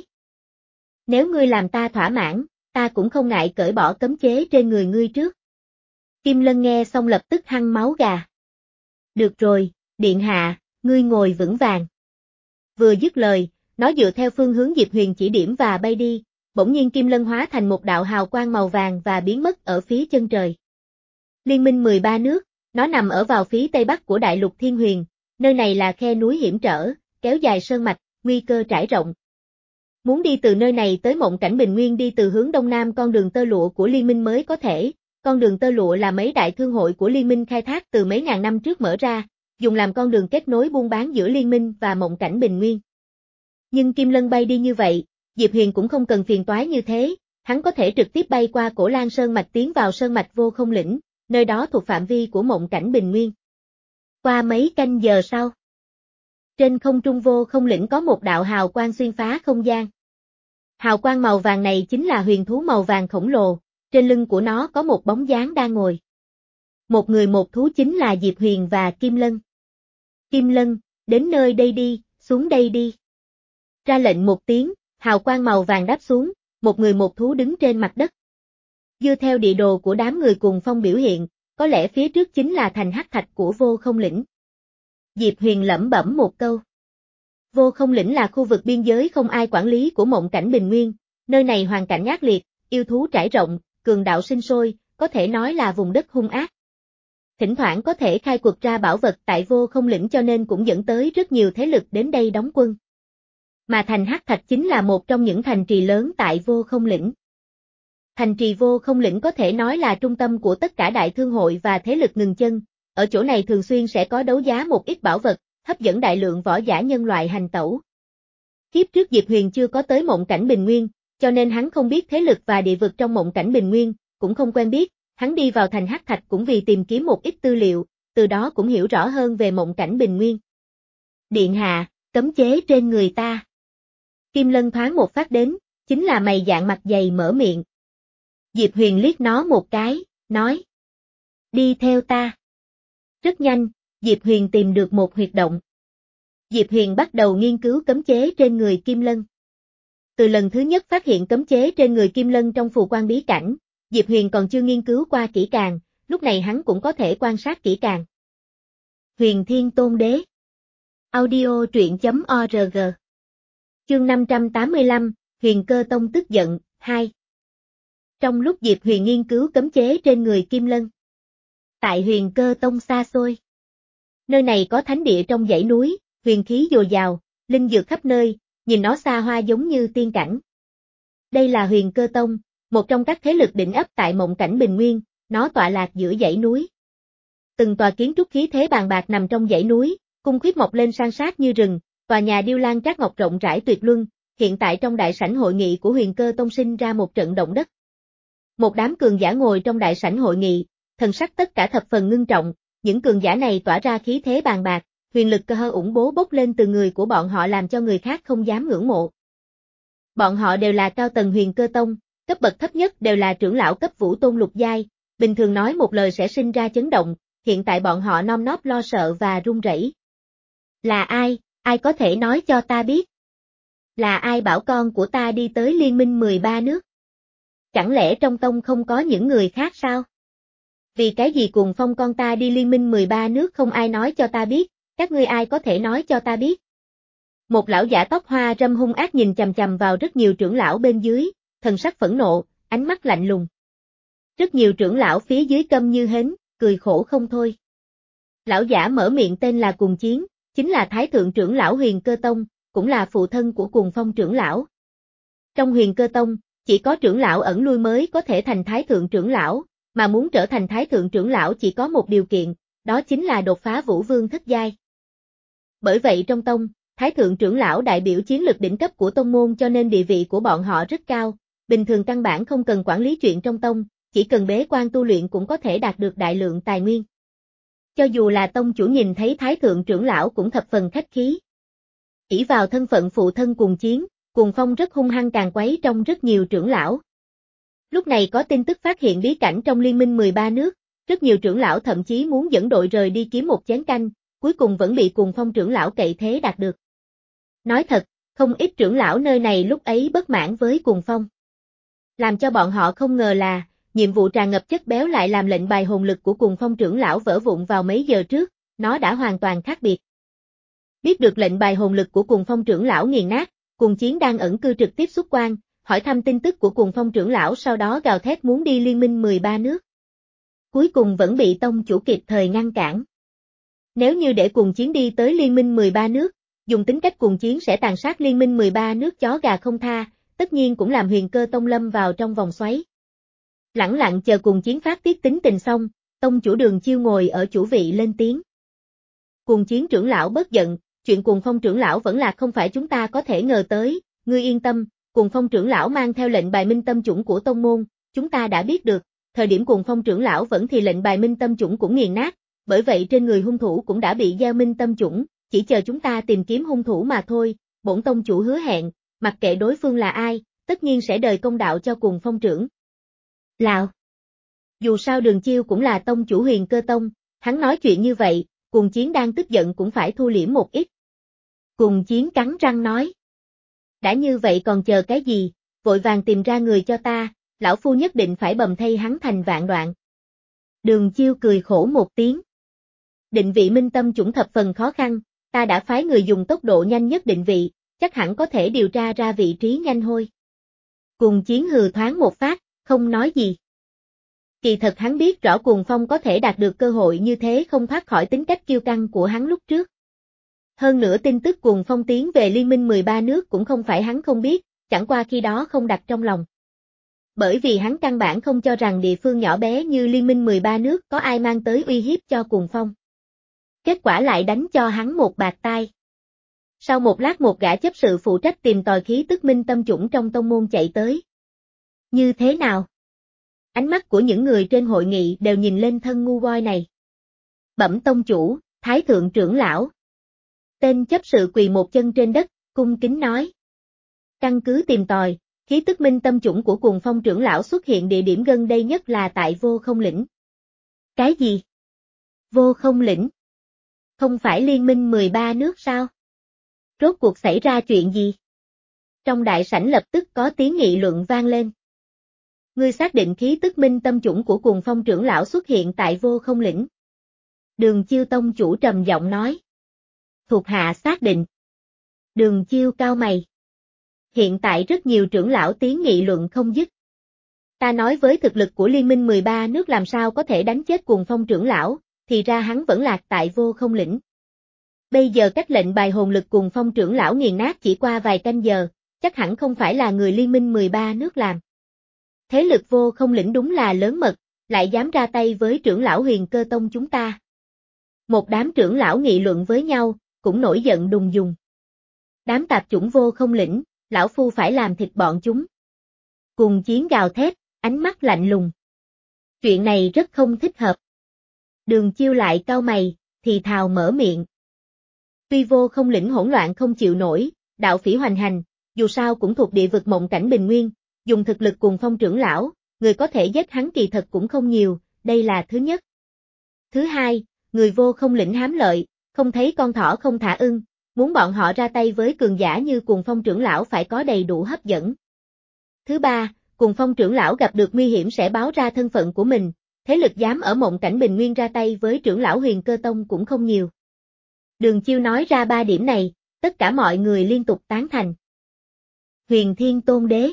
Nếu ngươi làm ta thỏa mãn, ta cũng không ngại cởi bỏ cấm chế trên người ngươi trước. Kim Lân nghe xong lập tức hăng máu gà. Được rồi, điện hạ, ngươi ngồi vững vàng. Vừa dứt lời, nó dựa theo phương hướng Diệp Huyền chỉ điểm và bay đi, bỗng nhiên Kim Lân hóa thành một đạo hào quang màu vàng và biến mất ở phía chân trời. Liên minh mười ba nước, nó nằm ở vào phía tây bắc của đại lục Thiên Huyền, nơi này là khe núi hiểm trở, kéo dài sơn mạch, nguy cơ trải rộng. Muốn đi từ nơi này tới Mộng Cảnh Bình Nguyên đi từ hướng đông nam con đường tơ lụa của liên minh mới có thể, con đường tơ lụa là mấy đại thương hội của liên minh khai thác từ mấy ngàn năm trước mở ra, dùng làm con đường kết nối buôn bán giữa liên minh và Mộng Cảnh Bình Nguyên. Nhưng Kim Lân bay đi như vậy, Diệp Huyền cũng không cần phiền toái như thế, hắn có thể trực tiếp bay qua Cổ Lan Sơn Mạch tiến vào Sơn Mạch Vô Không Lĩnh, nơi đó thuộc phạm vi của Mộng Cảnh Bình Nguyên. Qua mấy canh giờ sau, trên không trung Vô Không Lĩnh có một đạo hào quang xuyên phá không gian. Hào quang màu vàng này chính là huyền thú màu vàng khổng lồ, trên lưng của nó có một bóng dáng đang ngồi. Một người một thú chính là Diệp Huyền và Kim Lân. Kim Lân, đến nơi đây đi, xuống đây đi. Ra lệnh một tiếng, hào quang màu vàng đáp xuống, một người một thú đứng trên mặt đất. Dựa theo địa đồ của đám người cùng phong biểu hiện, có lẽ phía trước chính là thành hắc thạch của Vô Không Lĩnh. Diệp Huyền lẩm bẩm một câu. Vô Không Lĩnh là khu vực biên giới không ai quản lý của Mộng Cảnh Bình Nguyên, nơi này hoàn cảnh ác liệt, yêu thú trải rộng, cường đạo sinh sôi, có thể nói là vùng đất hung ác. Thỉnh thoảng có thể khai quật ra bảo vật tại Vô Không Lĩnh cho nên cũng dẫn tới rất nhiều thế lực đến đây đóng quân. Mà thành Hắc Thạch chính là một trong những thành trì lớn tại Vô Không Lĩnh. Thành trì Vô Không Lĩnh có thể nói là trung tâm của tất cả đại thương hội và thế lực ngừng chân, ở chỗ này thường xuyên sẽ có đấu giá một ít bảo vật, hấp dẫn đại lượng võ giả nhân loại hành tẩu. Kiếp trước Diệp Huyền chưa có tới Mộng Cảnh Bình Nguyên, cho nên hắn không biết thế lực và địa vực trong Mộng Cảnh Bình Nguyên, cũng không quen biết, hắn đi vào thành Hắc Thạch cũng vì tìm kiếm một ít tư liệu, từ đó cũng hiểu rõ hơn về Mộng Cảnh Bình Nguyên. Điện hạ, cấm chế trên người ta. Kim Lân thoáng một phát đến, chính là mày dạng mặt dày mở miệng. Diệp Huyền liếc nó một cái, nói. Đi theo ta. Rất nhanh, Diệp Huyền tìm được một huyệt động. Diệp Huyền bắt đầu nghiên cứu cấm chế trên người Kim Lân. Từ lần thứ nhất phát hiện cấm chế trên người Kim Lân trong phù quan bí cảnh, Diệp Huyền còn chưa nghiên cứu qua kỹ càng, lúc này hắn cũng có thể quan sát kỹ càng. Huyền Thiên Tôn Đế. Audio truyện chấm org Chương năm trăm tám mươi lăm, Huyền Cơ Tông tức giận, hai. Trong lúc Diệp Huyền nghiên cứu cấm chế trên người Kim Lân. Tại Huyền Cơ Tông xa xôi. Nơi này có thánh địa trong dãy núi, huyền khí dồi dào, linh dược khắp nơi, nhìn nó xa hoa giống như tiên cảnh. Đây là Huyền Cơ Tông, một trong các thế lực đỉnh ấp tại mộng cảnh Bình Nguyên, nó tọa lạc giữa dãy núi. Từng tòa kiến trúc khí thế bàn bạc nằm trong dãy núi, cung khuyết mọc lên san sát như rừng, tòa nhà điêu lan trác ngọc rộng rãi tuyệt luân, hiện tại trong đại sảnh hội nghị của Huyền Cơ Tông sinh ra một trận động đất. Một đám cường giả ngồi trong đại sảnh hội nghị, thần sắc tất cả thập phần ngưng trọng, những cường giả này tỏa ra khí thế bàn bạc, huyền lực cơ hơ ủng bố bốc lên từ người của bọn họ làm cho người khác không dám ngưỡng mộ. Bọn họ đều là cao tầng Huyền Cơ Tông, cấp bậc thấp nhất đều là trưởng lão cấp Vũ Tôn lục giai, bình thường nói một lời sẽ sinh ra chấn động, hiện tại bọn họ nom nóp lo sợ và run rẩy. Là ai, ai có thể nói cho ta biết? Là ai bảo con của ta đi tới Liên minh mười ba nước? Chẳng lẽ trong tông không có những người khác sao? Vì cái gì cùng phong con ta đi Liên minh mười ba nước không ai nói cho ta biết, các ngươi ai có thể nói cho ta biết? Một lão giả tóc hoa râm hung ác nhìn chằm chằm vào rất nhiều trưởng lão bên dưới, thần sắc phẫn nộ, ánh mắt lạnh lùng. Rất nhiều trưởng lão phía dưới câm như hến, cười khổ không thôi. Lão giả mở miệng tên là Cùng Chiến, chính là Thái thượng trưởng lão Huyền Cơ Tông, cũng là phụ thân của Cùng Phong trưởng lão. Trong Huyền Cơ Tông, chỉ có trưởng lão ẩn lui mới có thể thành Thái thượng trưởng lão, mà muốn trở thành Thái thượng trưởng lão chỉ có một điều kiện, đó chính là đột phá Vũ Vương thất giai. Bởi vậy trong tông, Thái thượng trưởng lão đại biểu chiến lực đỉnh cấp của tông môn cho nên địa vị của bọn họ rất cao, bình thường căn bản không cần quản lý chuyện trong tông, chỉ cần bế quan tu luyện cũng có thể đạt được đại lượng tài nguyên. Cho dù là tông chủ nhìn thấy Thái thượng trưởng lão cũng thập phần khách khí. Ỷ vào thân phận phụ thân Cùng Chiến, Cùng Phong rất hung hăng càng quấy trong rất nhiều trưởng lão. Lúc này có tin tức phát hiện bí cảnh trong Liên minh mười ba nước, rất nhiều trưởng lão thậm chí muốn dẫn đội rời đi kiếm một chén canh, cuối cùng vẫn bị Cùng Phong trưởng lão cậy thế đạt được. Nói thật, không ít trưởng lão nơi này lúc ấy bất mãn với Cùng Phong. Làm cho bọn họ không ngờ là, nhiệm vụ tràn ngập chất béo lại làm lệnh bài hồn lực của Cùng Phong trưởng lão vỡ vụn vào mấy giờ trước, nó đã hoàn toàn khác biệt. Biết được lệnh bài hồn lực của Cùng Phong trưởng lão nghiền nát, Cùng Chiến đang ẩn cư trực tiếp xuất quan, hỏi thăm tin tức của Cùng Phong trưởng lão sau đó gào thét muốn đi Liên minh mười ba nước. Cuối cùng vẫn bị tông chủ kịp thời ngăn cản. Nếu như để Cùng Chiến đi tới Liên minh mười ba nước, dùng tính cách Cùng Chiến sẽ tàn sát Liên minh mười ba nước chó gà không tha, tất nhiên cũng làm Huyền Cơ Tông lâm vào trong vòng xoáy. Lẳng lặng chờ Cùng Chiến phát tiết tính tình xong, tông chủ Đường Chiêu ngồi ở chủ vị lên tiếng. Cùng Chiến trưởng lão bớt giận, chuyện Cùng Phong trưởng lão vẫn là không phải chúng ta có thể ngờ tới, ngươi yên tâm, Cùng Phong trưởng lão mang theo lệnh bài minh tâm chủng của tông môn, chúng ta đã biết được, thời điểm Cùng Phong trưởng lão vẫn thì lệnh bài minh tâm chủng cũng nghiền nát, bởi vậy trên người hung thủ cũng đã bị gieo minh tâm chủng, chỉ chờ chúng ta tìm kiếm hung thủ mà thôi, bổn tông chủ hứa hẹn, mặc kệ đối phương là ai, tất nhiên sẽ đời công đạo cho Cùng Phong trưởng lão. Dù sao Đường Chiêu cũng là tông chủ Huyền Cơ Tông, hắn nói chuyện như vậy, Cùng Chiến đang tức giận cũng phải thu liễm một ít. Cùng Chiến cắn răng nói. Đã như vậy còn chờ cái gì, vội vàng tìm ra người cho ta, lão phu nhất định phải bầm thây hắn thành vạn đoạn. Đường Chiêu cười khổ một tiếng. Định vị minh tâm chủng thập phần khó khăn, ta đã phái người dùng tốc độ nhanh nhất định vị, chắc hẳn có thể điều tra ra vị trí nhanh hôi. Cùng Chiến hừ thoáng một phát, không nói gì. Kỳ thật hắn biết rõ Cùng Phong có thể đạt được cơ hội như thế không thoát khỏi tính cách kiêu căng của hắn lúc trước. Hơn nữa tin tức Cùng Phong tiến về Liên minh mười ba nước cũng không phải hắn không biết, chẳng qua khi đó không đặt trong lòng. Bởi vì hắn căn bản không cho rằng địa phương nhỏ bé như Liên minh mười ba nước có ai mang tới uy hiếp cho Cùng Phong. Kết quả lại đánh cho hắn một bạt tai. Sau một lát một gã chấp sự phụ trách tìm tòi khí tức minh tâm chủng trong tông môn chạy tới. Như thế nào? Ánh mắt của những người trên hội nghị đều nhìn lên thân ngu voi này. Bẩm tông chủ, Thái thượng trưởng lão. Tên chấp sự quỳ một chân trên đất, cung kính nói. Căn cứ tìm tòi, khí tức minh tâm chủng của Cùng Phong trưởng lão xuất hiện địa điểm gần đây nhất là tại Vô Không Lĩnh. Cái gì? Vô Không Lĩnh? Không phải Liên minh mười ba nước sao? Rốt cuộc xảy ra chuyện gì? Trong đại sảnh lập tức có tiếng nghị luận vang lên. Ngươi xác định khí tức minh tâm chủng của Cùng Phong trưởng lão xuất hiện tại Vô Không Lĩnh. Đường Chiêu tông chủ trầm giọng nói. Thuộc hạ xác định. Đường Chiêu cao mày. Hiện tại rất nhiều trưởng lão tiếng nghị luận không dứt. Ta nói với thực lực của Liên minh mười ba nước làm sao có thể đánh chết Cuồng Phong trưởng lão, thì ra hắn vẫn lạc tại Vô Không Lĩnh. Bây giờ cách lệnh bài hồn lực Cuồng Phong trưởng lão nghiền nát chỉ qua vài canh giờ, chắc hẳn không phải là người Liên minh mười ba nước làm. Thế lực Vô Không Lĩnh đúng là lớn mật, lại dám ra tay với trưởng lão Huyền Cơ Tông chúng ta. Một đám trưởng lão nghị luận với nhau, cũng nổi giận đùng đùng. Đám tạp chủng Vô Không Lĩnh, lão phu phải làm thịt bọn chúng. Cùng chiến gào thét, ánh mắt lạnh lùng. Chuyện này rất không thích hợp. Đường Chiêu lại cau mày, thì thào mở miệng. Tuy Vô Không Lĩnh hỗn loạn không chịu nổi, đạo phỉ hoành hành, dù sao cũng thuộc địa vực mộng cảnh bình nguyên, dùng thực lực Cuồng Phong trưởng lão, người có thể giết hắn kỳ thật cũng không nhiều, đây là thứ nhất. Thứ hai, người Vô Không Lĩnh hám lợi, không thấy con thỏ không thả ưng, muốn bọn họ ra tay với cường giả như Cuồng Phong trưởng lão phải có đầy đủ hấp dẫn. Thứ ba, Cuồng Phong trưởng lão gặp được nguy hiểm sẽ báo ra thân phận của mình, thế lực dám ở mộng cảnh bình nguyên ra tay với trưởng lão Huyền Cơ Tông cũng không nhiều. Đường Chiêu nói ra ba điểm này, tất cả mọi người liên tục tán thành. Huyền Thiên Tôn Đế.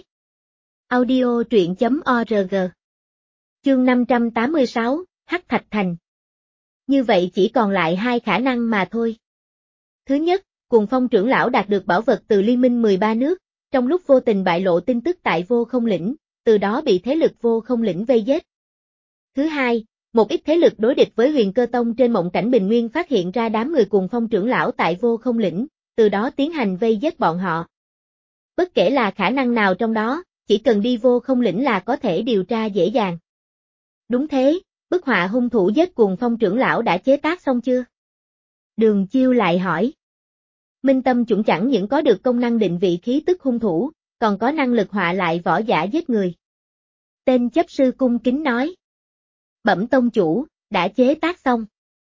Audio truyện chấm org. Chương năm trăm tám mươi sáu, Hắc Thạch Thành. Như vậy chỉ còn lại hai khả năng mà thôi. Thứ nhất, Cuồng Phong trưởng lão đạt được bảo vật từ Liên minh mười ba nước, trong lúc vô tình bại lộ tin tức tại Vô Không Lĩnh, từ đó bị thế lực Vô Không Lĩnh vây giết. Thứ hai, một ít thế lực đối địch với Huyền Cơ Tông trên mộng cảnh bình nguyên phát hiện ra đám người Cuồng Phong trưởng lão tại Vô Không Lĩnh, từ đó tiến hành vây giết bọn họ. Bất kể là khả năng nào trong đó, chỉ cần đi Vô Không Lĩnh là có thể điều tra dễ dàng. Đúng thế, bức họa hung thủ giết Cuồng Phong trưởng lão đã chế tác xong chưa? Đường Chiêu lại hỏi. Minh Tâm Chủng chẳng những có được công năng định vị khí tức hung thủ, còn có năng lực họa lại võ giả giết người. Tên chấp sư cung kính nói. Bẩm tông chủ, đã chế tác xong.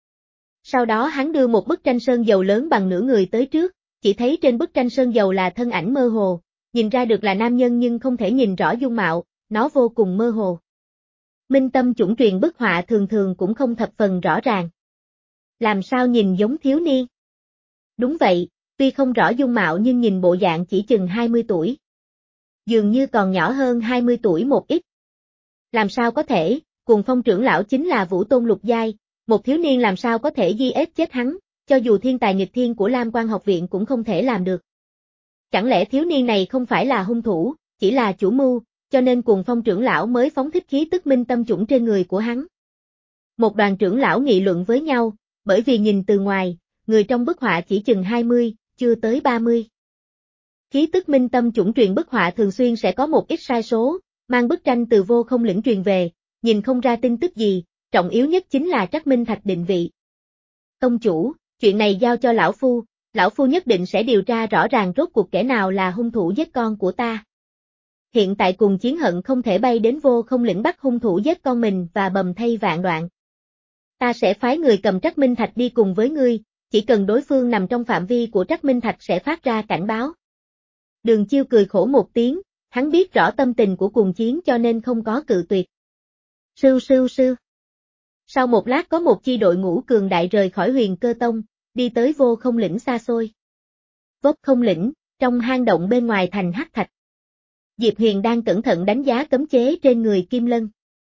Sau đó hắn đưa một bức tranh sơn dầu lớn bằng nửa người tới trước, chỉ thấy trên bức tranh sơn dầu là thân ảnh mơ hồ, nhìn ra được là nam nhân nhưng không thể nhìn rõ dung mạo, nó vô cùng mơ hồ. Minh Tâm Chủng truyền bức họa thường thường cũng không thập phần rõ ràng. Làm sao nhìn giống thiếu niên? Đúng vậy, tuy không rõ dung mạo nhưng nhìn bộ dạng chỉ chừng hai mươi tuổi. Dường như còn nhỏ hơn hai mươi tuổi một ít. Làm sao có thể, Cuồng Phong trưởng lão chính là vũ tôn lục giai, một thiếu niên làm sao có thể di ép chết hắn, cho dù thiên tài nghịch thiên của Lam Quan học viện cũng không thể làm được. Chẳng lẽ thiếu niên này không phải là hung thủ, chỉ là chủ mưu, cho nên Cuồng Phong trưởng lão mới phóng thích khí tức Minh Tâm Chủng trên người của hắn. Một đoàn trưởng lão nghị luận với nhau, bởi vì nhìn từ ngoài, người trong bức họa chỉ chừng hai mươi, chưa tới ba mươi. Khí tức Minh Tâm Chủng truyền bức họa thường xuyên sẽ có một ít sai số, mang bức tranh từ Vô Không Lĩnh truyền về, nhìn không ra tin tức gì, trọng yếu nhất chính là Trắc Minh Thạch định vị. Tông chủ, chuyện này giao cho lão phu, lão phu nhất định sẽ điều tra rõ ràng rốt cuộc kẻ nào là hung thủ giết con của ta. Hiện tại cùng chiến hận không thể bay đến Vô Không Lĩnh bắt hung thủ giết con mình và bầm thây vạn đoạn. Ta sẽ phái người cầm Trắc Minh Thạch đi cùng với ngươi, chỉ cần đối phương nằm trong phạm vi của Trắc Minh Thạch sẽ phát ra cảnh báo. Đường Chiêu cười khổ một tiếng, hắn biết rõ tâm tình của cùng chiến cho nên không có cự tuyệt. Sưu sưu sưu. Sau một lát có một chi đội ngũ cường đại rời khỏi Huyền Cơ Tông, đi tới Vô Không Lĩnh xa xôi. Vô Không Lĩnh, trong hang động bên ngoài thành Hắc Thạch. Diệp Huyền đang cẩn thận đánh giá cấm chế trên người Kim Lân.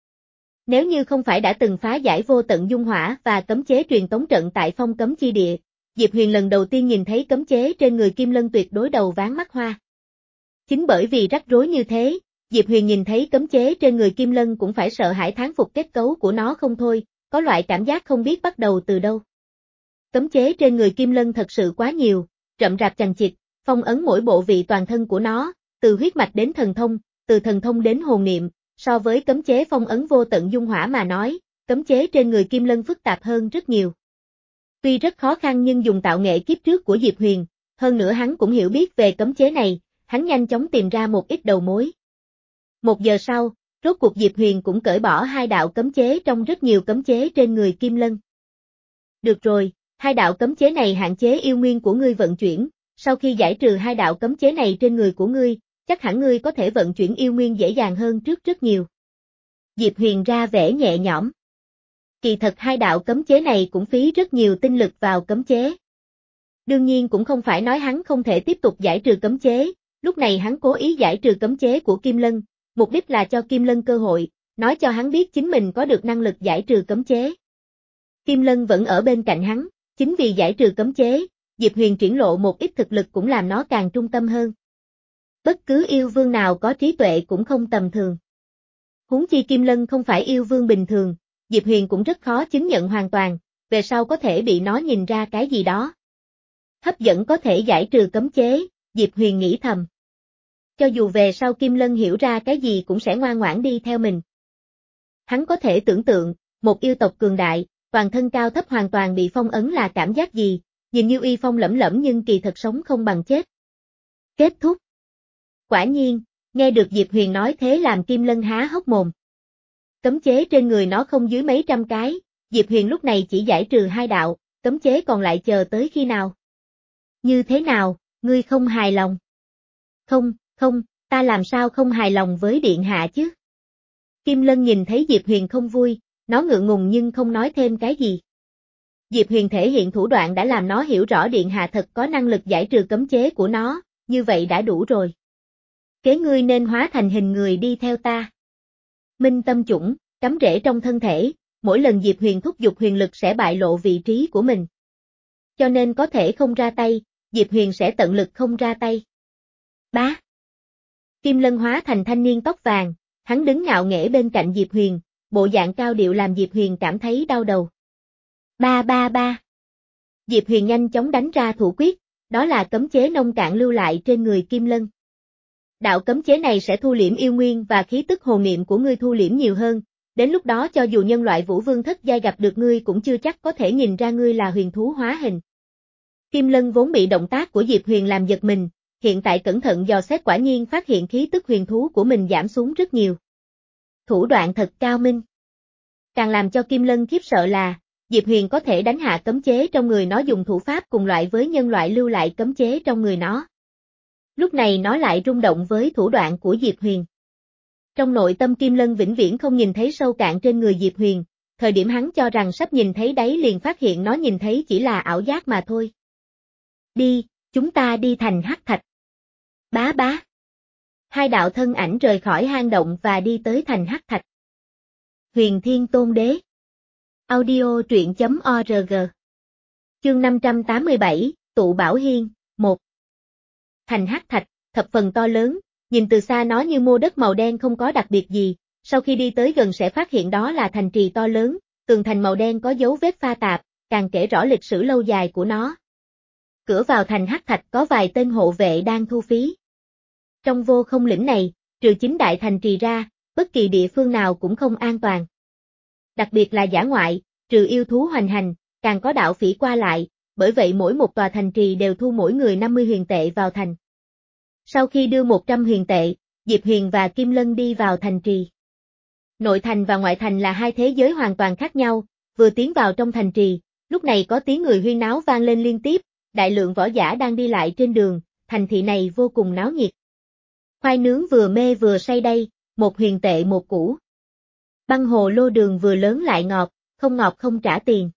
Nếu như không phải đã từng phá giải vô tận dung hỏa và cấm chế truyền tống trận tại phong cấm chi địa, Diệp Huyền lần đầu tiên nhìn thấy cấm chế trên người Kim Lân tuyệt đối đầu ván mắt hoa. Chính bởi vì rắc rối như thế, Diệp Huyền nhìn thấy cấm chế trên người Kim Lân cũng phải sợ hãi thán phục kết cấu của nó không thôi, có loại cảm giác không biết bắt đầu từ đâu. Cấm chế trên người Kim Lân thật sự quá nhiều, rậm rạp chằng chịt, phong ấn mỗi bộ vị toàn thân của nó, từ huyết mạch đến thần thông, từ thần thông đến hồn niệm, so với cấm chế phong ấn vô tận dung hỏa mà nói, cấm chế trên người Kim Lân phức tạp hơn rất nhiều. Tuy rất khó khăn nhưng dùng tạo nghệ kiếp trước của Diệp Huyền, hơn nữa hắn cũng hiểu biết về cấm chế này, hắn nhanh chóng tìm ra một ít đầu mối. Một giờ sau, rốt cuộc Diệp Huyền cũng cởi bỏ hai đạo cấm chế trong rất nhiều cấm chế trên người Kim Lân. Được rồi, hai đạo cấm chế này hạn chế yêu nguyên của ngươi vận chuyển, sau khi giải trừ hai đạo cấm chế này trên người của ngươi, chắc hẳn ngươi có thể vận chuyển yêu nguyên dễ dàng hơn trước rất nhiều. Diệp Huyền ra vẻ nhẹ nhõm. Kỳ thật hai đạo cấm chế này cũng phí rất nhiều tinh lực vào cấm chế. Đương nhiên cũng không phải nói hắn không thể tiếp tục giải trừ cấm chế, Lúc này hắn cố ý giải trừ cấm chế của Kim Lân, mục đích là cho Kim Lân cơ hội, nói cho hắn biết chính mình có được năng lực giải trừ cấm chế. Kim Lân vẫn ở bên cạnh hắn, chính vì giải trừ cấm chế, Diệp Huyền triển lộ một ít thực lực cũng làm nó càng trung tâm hơn. Bất cứ yêu vương nào có trí tuệ cũng không tầm thường. Huống chi Kim Lân không phải yêu vương bình thường, Diệp Huyền cũng rất khó chứng nhận hoàn toàn, về sau có thể bị nó nhìn ra cái gì đó. Hấp dẫn có thể giải trừ cấm chế, Diệp Huyền nghĩ thầm. Cho dù về sau Kim Lân hiểu ra cái gì cũng sẽ ngoan ngoãn đi theo mình. Hắn có thể tưởng tượng, một yêu tộc cường đại, toàn thân cao thấp hoàn toàn bị phong ấn là cảm giác gì, nhìn như uy phong lẫm lẫm nhưng kỳ thật sống không bằng chết. Kết thúc. Quả nhiên, nghe được Diệp Huyền nói thế làm Kim Lân há hốc mồm. Cấm chế trên người nó không dưới mấy trăm cái, Diệp Huyền lúc này chỉ giải trừ hai đạo, cấm chế còn lại chờ tới khi nào? Như thế nào, ngươi không hài lòng? Không, không, ta làm sao không hài lòng với điện hạ chứ? Kim Lân nhìn thấy Diệp Huyền không vui, nó ngượng ngùng nhưng không nói thêm cái gì. Diệp Huyền thể hiện thủ đoạn đã làm nó hiểu rõ điện hạ thật có năng lực giải trừ cấm chế của nó, như vậy đã đủ rồi. Kế ngươi nên hóa thành hình người đi theo ta. Minh tâm chủng, cắm rễ trong thân thể, mỗi lần Diệp Huyền thúc giục huyền lực sẽ bại lộ vị trí của mình. Cho nên có thể không ra tay, Diệp Huyền sẽ tận lực không ra tay. Bá. Kim Lân hóa thành thanh niên tóc vàng, hắn đứng ngạo nghễ bên cạnh Diệp Huyền, bộ dạng cao điệu làm Diệp Huyền cảm thấy đau đầu. Ba ba ba. Diệp Huyền nhanh chóng đánh ra thủ quyết, đó là cấm chế nông cạn lưu lại trên người Kim Lân. Đạo cấm chế này sẽ thu liễm yêu nguyên và khí tức hồn niệm của ngươi thu liễm nhiều hơn, đến lúc đó cho dù nhân loại vũ vương thất giai gặp được ngươi cũng chưa chắc có thể nhìn ra ngươi là huyền thú hóa hình. Kim Lân vốn bị động tác của Diệp Huyền làm giật mình, hiện tại cẩn thận dò xét quả nhiên phát hiện khí tức huyền thú của mình giảm xuống rất nhiều. Thủ đoạn thật cao minh. Càng làm cho Kim Lân khiếp sợ là, Diệp Huyền có thể đánh hạ cấm chế trong người nó dùng thủ pháp cùng loại với nhân loại lưu lại cấm chế trong người nó. Lúc này nó lại rung động với thủ đoạn của Diệp Huyền. Trong nội tâm Kim Lân vĩnh viễn không nhìn thấy sâu cạn trên người Diệp Huyền, thời điểm hắn cho rằng sắp nhìn thấy đáy liền phát hiện nó nhìn thấy chỉ là ảo giác mà thôi. Đi, chúng ta đi thành hắc thạch. Bá bá. Hai đạo thân ảnh rời khỏi hang động và đi tới thành hắc thạch. Huyền Thiên Tôn Đế. Audio truyện chấm org. Chương năm trăm tám mươi bảy, Tụ Bảo Hiên, một. Thành hắc thạch, thập phần to lớn, nhìn từ xa nó như mô đất màu đen không có đặc biệt gì, sau khi đi tới gần sẽ phát hiện đó là thành trì to lớn, tường thành màu đen có dấu vết pha tạp, càng kể rõ lịch sử lâu dài của nó. Cửa vào thành hắc thạch có vài tên hộ vệ đang thu phí. Trong vô không lĩnh này, trừ chính đại thành trì ra, bất kỳ địa phương nào cũng không an toàn. Đặc biệt là dã ngoại, trừ yêu thú hoành hành, càng có đạo phỉ qua lại, bởi vậy mỗi một tòa thành trì đều thu mỗi người năm mươi huyền tệ vào thành. Sau khi đưa một trăm huyền tệ, Diệp Huyền và Kim Lân đi vào thành trì. Nội thành và ngoại thành là hai thế giới hoàn toàn khác nhau, vừa tiến vào trong thành trì, lúc này có tiếng người huyên náo vang lên liên tiếp, đại lượng võ giả đang đi lại trên đường, thành thị này vô cùng náo nhiệt. Khoai nướng vừa mê vừa say đây, một huyền tệ một củ. Băng hồ lô đường vừa lớn lại ngọt, không ngọt không trả tiền.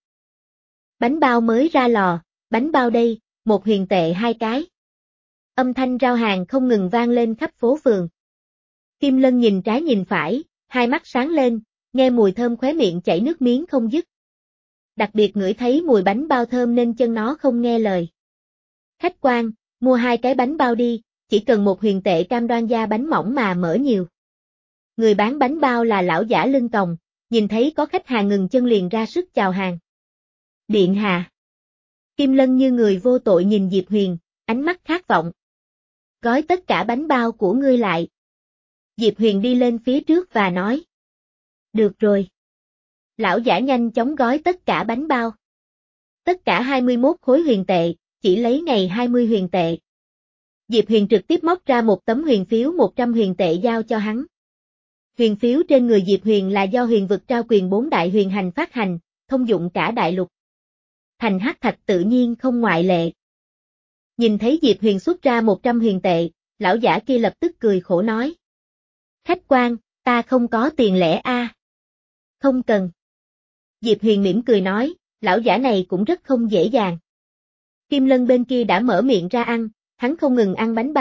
Bánh bao mới ra lò, bánh bao đây, một huyền tệ hai cái. Âm thanh rao hàng không ngừng vang lên khắp phố phường. Kim Lân nhìn trái nhìn phải, hai mắt sáng lên, nghe mùi thơm khóe miệng chảy nước miếng không dứt. Đặc biệt ngửi thấy mùi bánh bao thơm nên chân nó không nghe lời. Khách quan, mua hai cái bánh bao đi, chỉ cần một huyền tệ cam đoan da bánh mỏng mà mỡ nhiều. Người bán bánh bao là lão giả lưng còng, nhìn thấy có khách hàng ngừng chân liền ra sức chào hàng. Điện hạ. Kim Lân như người vô tội nhìn Diệp Huyền, ánh mắt khát vọng. Gói tất cả bánh bao của ngươi lại. Diệp Huyền đi lên phía trước và nói. Được rồi. Lão giả nhanh chóng gói tất cả bánh bao. Tất cả hai mươi mốt khối huyền tệ, chỉ lấy ngày hai mươi huyền tệ. Diệp Huyền trực tiếp móc ra một tấm huyền phiếu một trăm huyền tệ giao cho hắn. Huyền phiếu trên người Diệp Huyền là do huyền vực trao quyền bốn đại huyền hành phát hành, thông dụng cả đại lục. Thành hắc thạch tự nhiên không ngoại lệ. Nhìn thấy Diệp Huyền xuất ra một trăm huyền tệ, lão giả kia lập tức cười khổ nói. Khách quan, ta không có tiền lẻ a. À. Không cần. Diệp Huyền mỉm cười nói, lão giả này cũng rất không dễ dàng. Kim Lân bên kia đã mở miệng ra ăn, hắn không ngừng ăn bánh bao,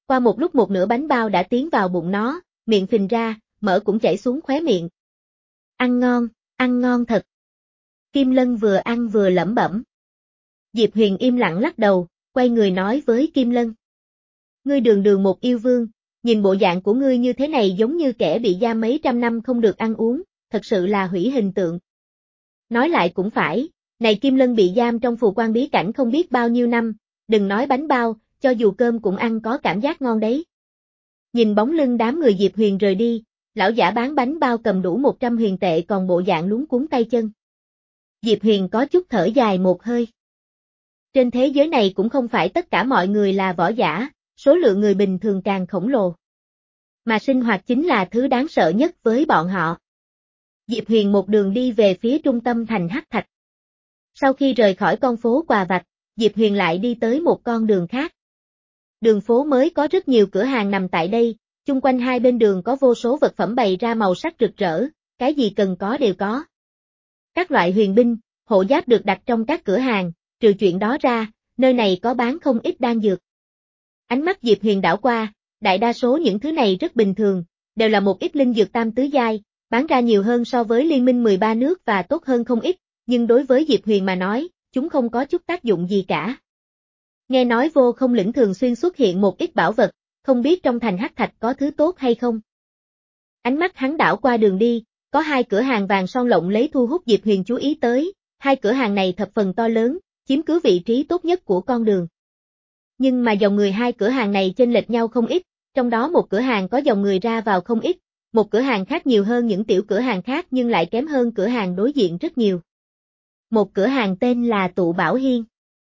Qua một lúc một nửa bánh bao đã tiến vào bụng nó, miệng phình ra, mỡ cũng chảy xuống khóe miệng. Ăn ngon, ăn ngon thật. Kim Lân vừa ăn vừa lẩm bẩm. Diệp Huyền im lặng lắc đầu, quay người nói với Kim Lân. Ngươi đường đường một yêu vương, nhìn bộ dạng của ngươi như thế này giống như kẻ bị giam mấy trăm năm không được ăn uống, thật sự là hủy hình tượng. Nói lại cũng phải, này Kim Lân bị giam trong phù quan bí cảnh không biết bao nhiêu năm, đừng nói bánh bao, cho dù cơm cũng ăn có cảm giác ngon đấy. Nhìn bóng lưng đám người Diệp Huyền rời đi, lão giả bán bánh bao cầm đủ một trăm huyền tệ còn bộ dạng luống cuống tay chân. Diệp Huyền có chút thở dài một hơi. Trên thế giới này cũng không phải tất cả mọi người là võ giả, số lượng người bình thường càng khổng lồ. Mà sinh hoạt chính là thứ đáng sợ nhất với bọn họ. Diệp Huyền một đường đi về phía trung tâm thành Hắc Thạch. Sau khi rời khỏi con phố quà vặt, Diệp Huyền lại đi tới một con đường khác. Đường phố mới có rất nhiều cửa hàng nằm tại đây, chung quanh hai bên đường có vô số vật phẩm bày ra màu sắc rực rỡ, cái gì cần có đều có. Các loại huyền binh, hộ giáp được đặt trong các cửa hàng, trừ chuyện đó ra, nơi này có bán không ít đan dược. Ánh mắt Diệp Huyền đảo qua, đại đa số những thứ này rất bình thường, đều là một ít linh dược tam tứ giai, bán ra nhiều hơn so với liên minh mười ba nước và tốt hơn không ít, nhưng đối với Diệp Huyền mà nói, chúng không có chút tác dụng gì cả. Nghe nói Vô Không Lĩnh thường xuyên xuất hiện một ít bảo vật, không biết trong thành Hắc Thạch có thứ tốt hay không. Ánh mắt hắn đảo qua đường đi, có hai cửa hàng vàng son lộng lấy thu hút Diệp Huyền chú ý tới, hai cửa hàng này thập phần to lớn, chiếm cứ vị trí tốt nhất của con đường. Nhưng mà dòng người hai cửa hàng này chênh lệch nhau không ít, trong đó một cửa hàng có dòng người ra vào không ít, một cửa hàng khác nhiều hơn những tiểu cửa hàng khác nhưng lại kém hơn cửa hàng đối diện rất nhiều. Một cửa hàng tên là Tụ Bảo Hiên,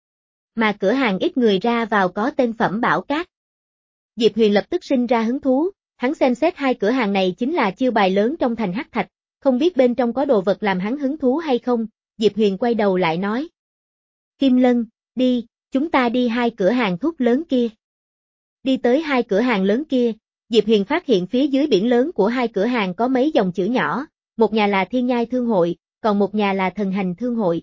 mà cửa hàng ít người ra vào có tên Phẩm Bảo Cát. Diệp Huyền lập tức sinh ra hứng thú, hắn xem xét hai cửa hàng này chính là chiêu bài lớn trong thành Hắc Thạch, không biết bên trong có đồ vật làm hắn hứng thú hay không, Diệp Huyền quay đầu lại nói. Kim Lân, đi, chúng ta đi hai cửa hàng thuốc lớn kia. Đi tới hai cửa hàng lớn kia, Diệp Huyền phát hiện phía dưới biển lớn của hai cửa hàng có mấy dòng chữ nhỏ, một nhà là Thiên Nhai Thương Hội, còn một nhà là Thần Hành Thương Hội.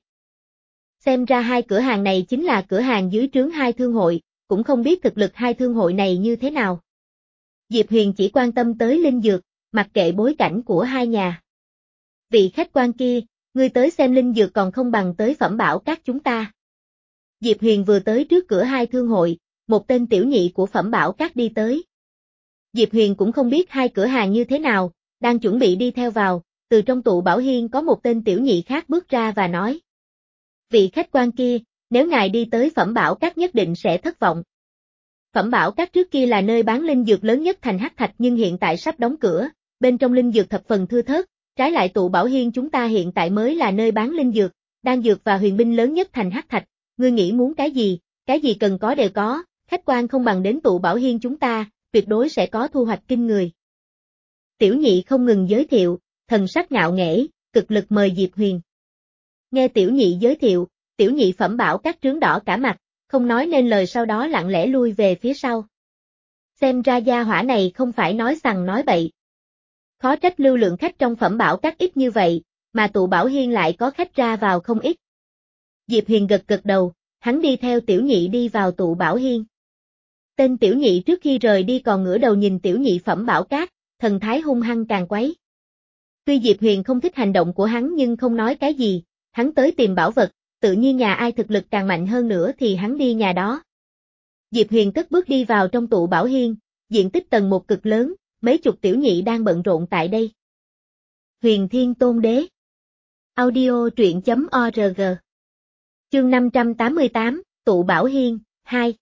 Xem ra hai cửa hàng này chính là cửa hàng dưới trướng hai thương hội, cũng không biết thực lực hai thương hội này như thế nào. Diệp Huyền chỉ quan tâm tới linh dược, mặc kệ bối cảnh của hai nhà. Vị khách quan kia, ngươi tới xem linh dược còn không bằng tới Phẩm Bảo Các chúng ta. Diệp Huyền vừa tới trước cửa hai thương hội, một tên tiểu nhị của Phẩm Bảo Các đi tới. Diệp Huyền cũng không biết hai cửa hàng như thế nào, đang chuẩn bị đi theo vào, từ trong Tụ Bảo Hiên có một tên tiểu nhị khác bước ra và nói. Vị khách quan kia, nếu ngài đi tới Phẩm Bảo Các nhất định sẽ thất vọng. Phẩm Bảo Các trước kia là nơi bán linh dược lớn nhất thành Hắc Thạch nhưng hiện tại sắp đóng cửa, bên trong linh dược thập phần thưa thớt, trái lại Tụ Bảo Hiên chúng ta hiện tại mới là nơi bán linh dược, đan dược và huyền binh lớn nhất thành Hắc Thạch, ngươi nghĩ muốn cái gì, cái gì cần có đều có, khách quan không bằng đến Tụ Bảo Hiên chúng ta, tuyệt đối sẽ có thu hoạch kinh người. Tiểu nhị không ngừng giới thiệu, thần sắc ngạo nghễ, cực lực mời Diệp Huyền. Nghe tiểu nhị giới thiệu, tiểu nhị Phẩm Bảo Các trướng đỏ cả mặt, không nói nên lời sau đó lặng lẽ lui về phía sau. Xem ra gia hỏa này không phải nói sằng nói bậy. Khó trách lưu lượng khách trong Phẩm Bảo Các ít như vậy, mà Tụ Bảo Hiên lại có khách ra vào không ít. Diệp Huyền gật gật đầu, hắn đi theo tiểu nhị đi vào Tụ Bảo Hiên. Tên tiểu nhị trước khi rời đi còn ngửa đầu nhìn tiểu nhị Phẩm Bảo Các, thần thái hung hăng càng quấy. Tuy Diệp Huyền không thích hành động của hắn nhưng không nói cái gì, hắn tới tìm bảo vật, tự nhiên nhà ai thực lực càng mạnh hơn nữa thì hắn đi nhà đó. Diệp Huyền cất bước đi vào trong Tụ Bảo Hiên, diện tích tầng một cực lớn, mấy chục tiểu nhị đang bận rộn tại đây. Huyền Thiên Tôn Đế. Audio truyện chấm org. Chương năm trăm tám mươi tám, Tụ Bảo Hiên, hai.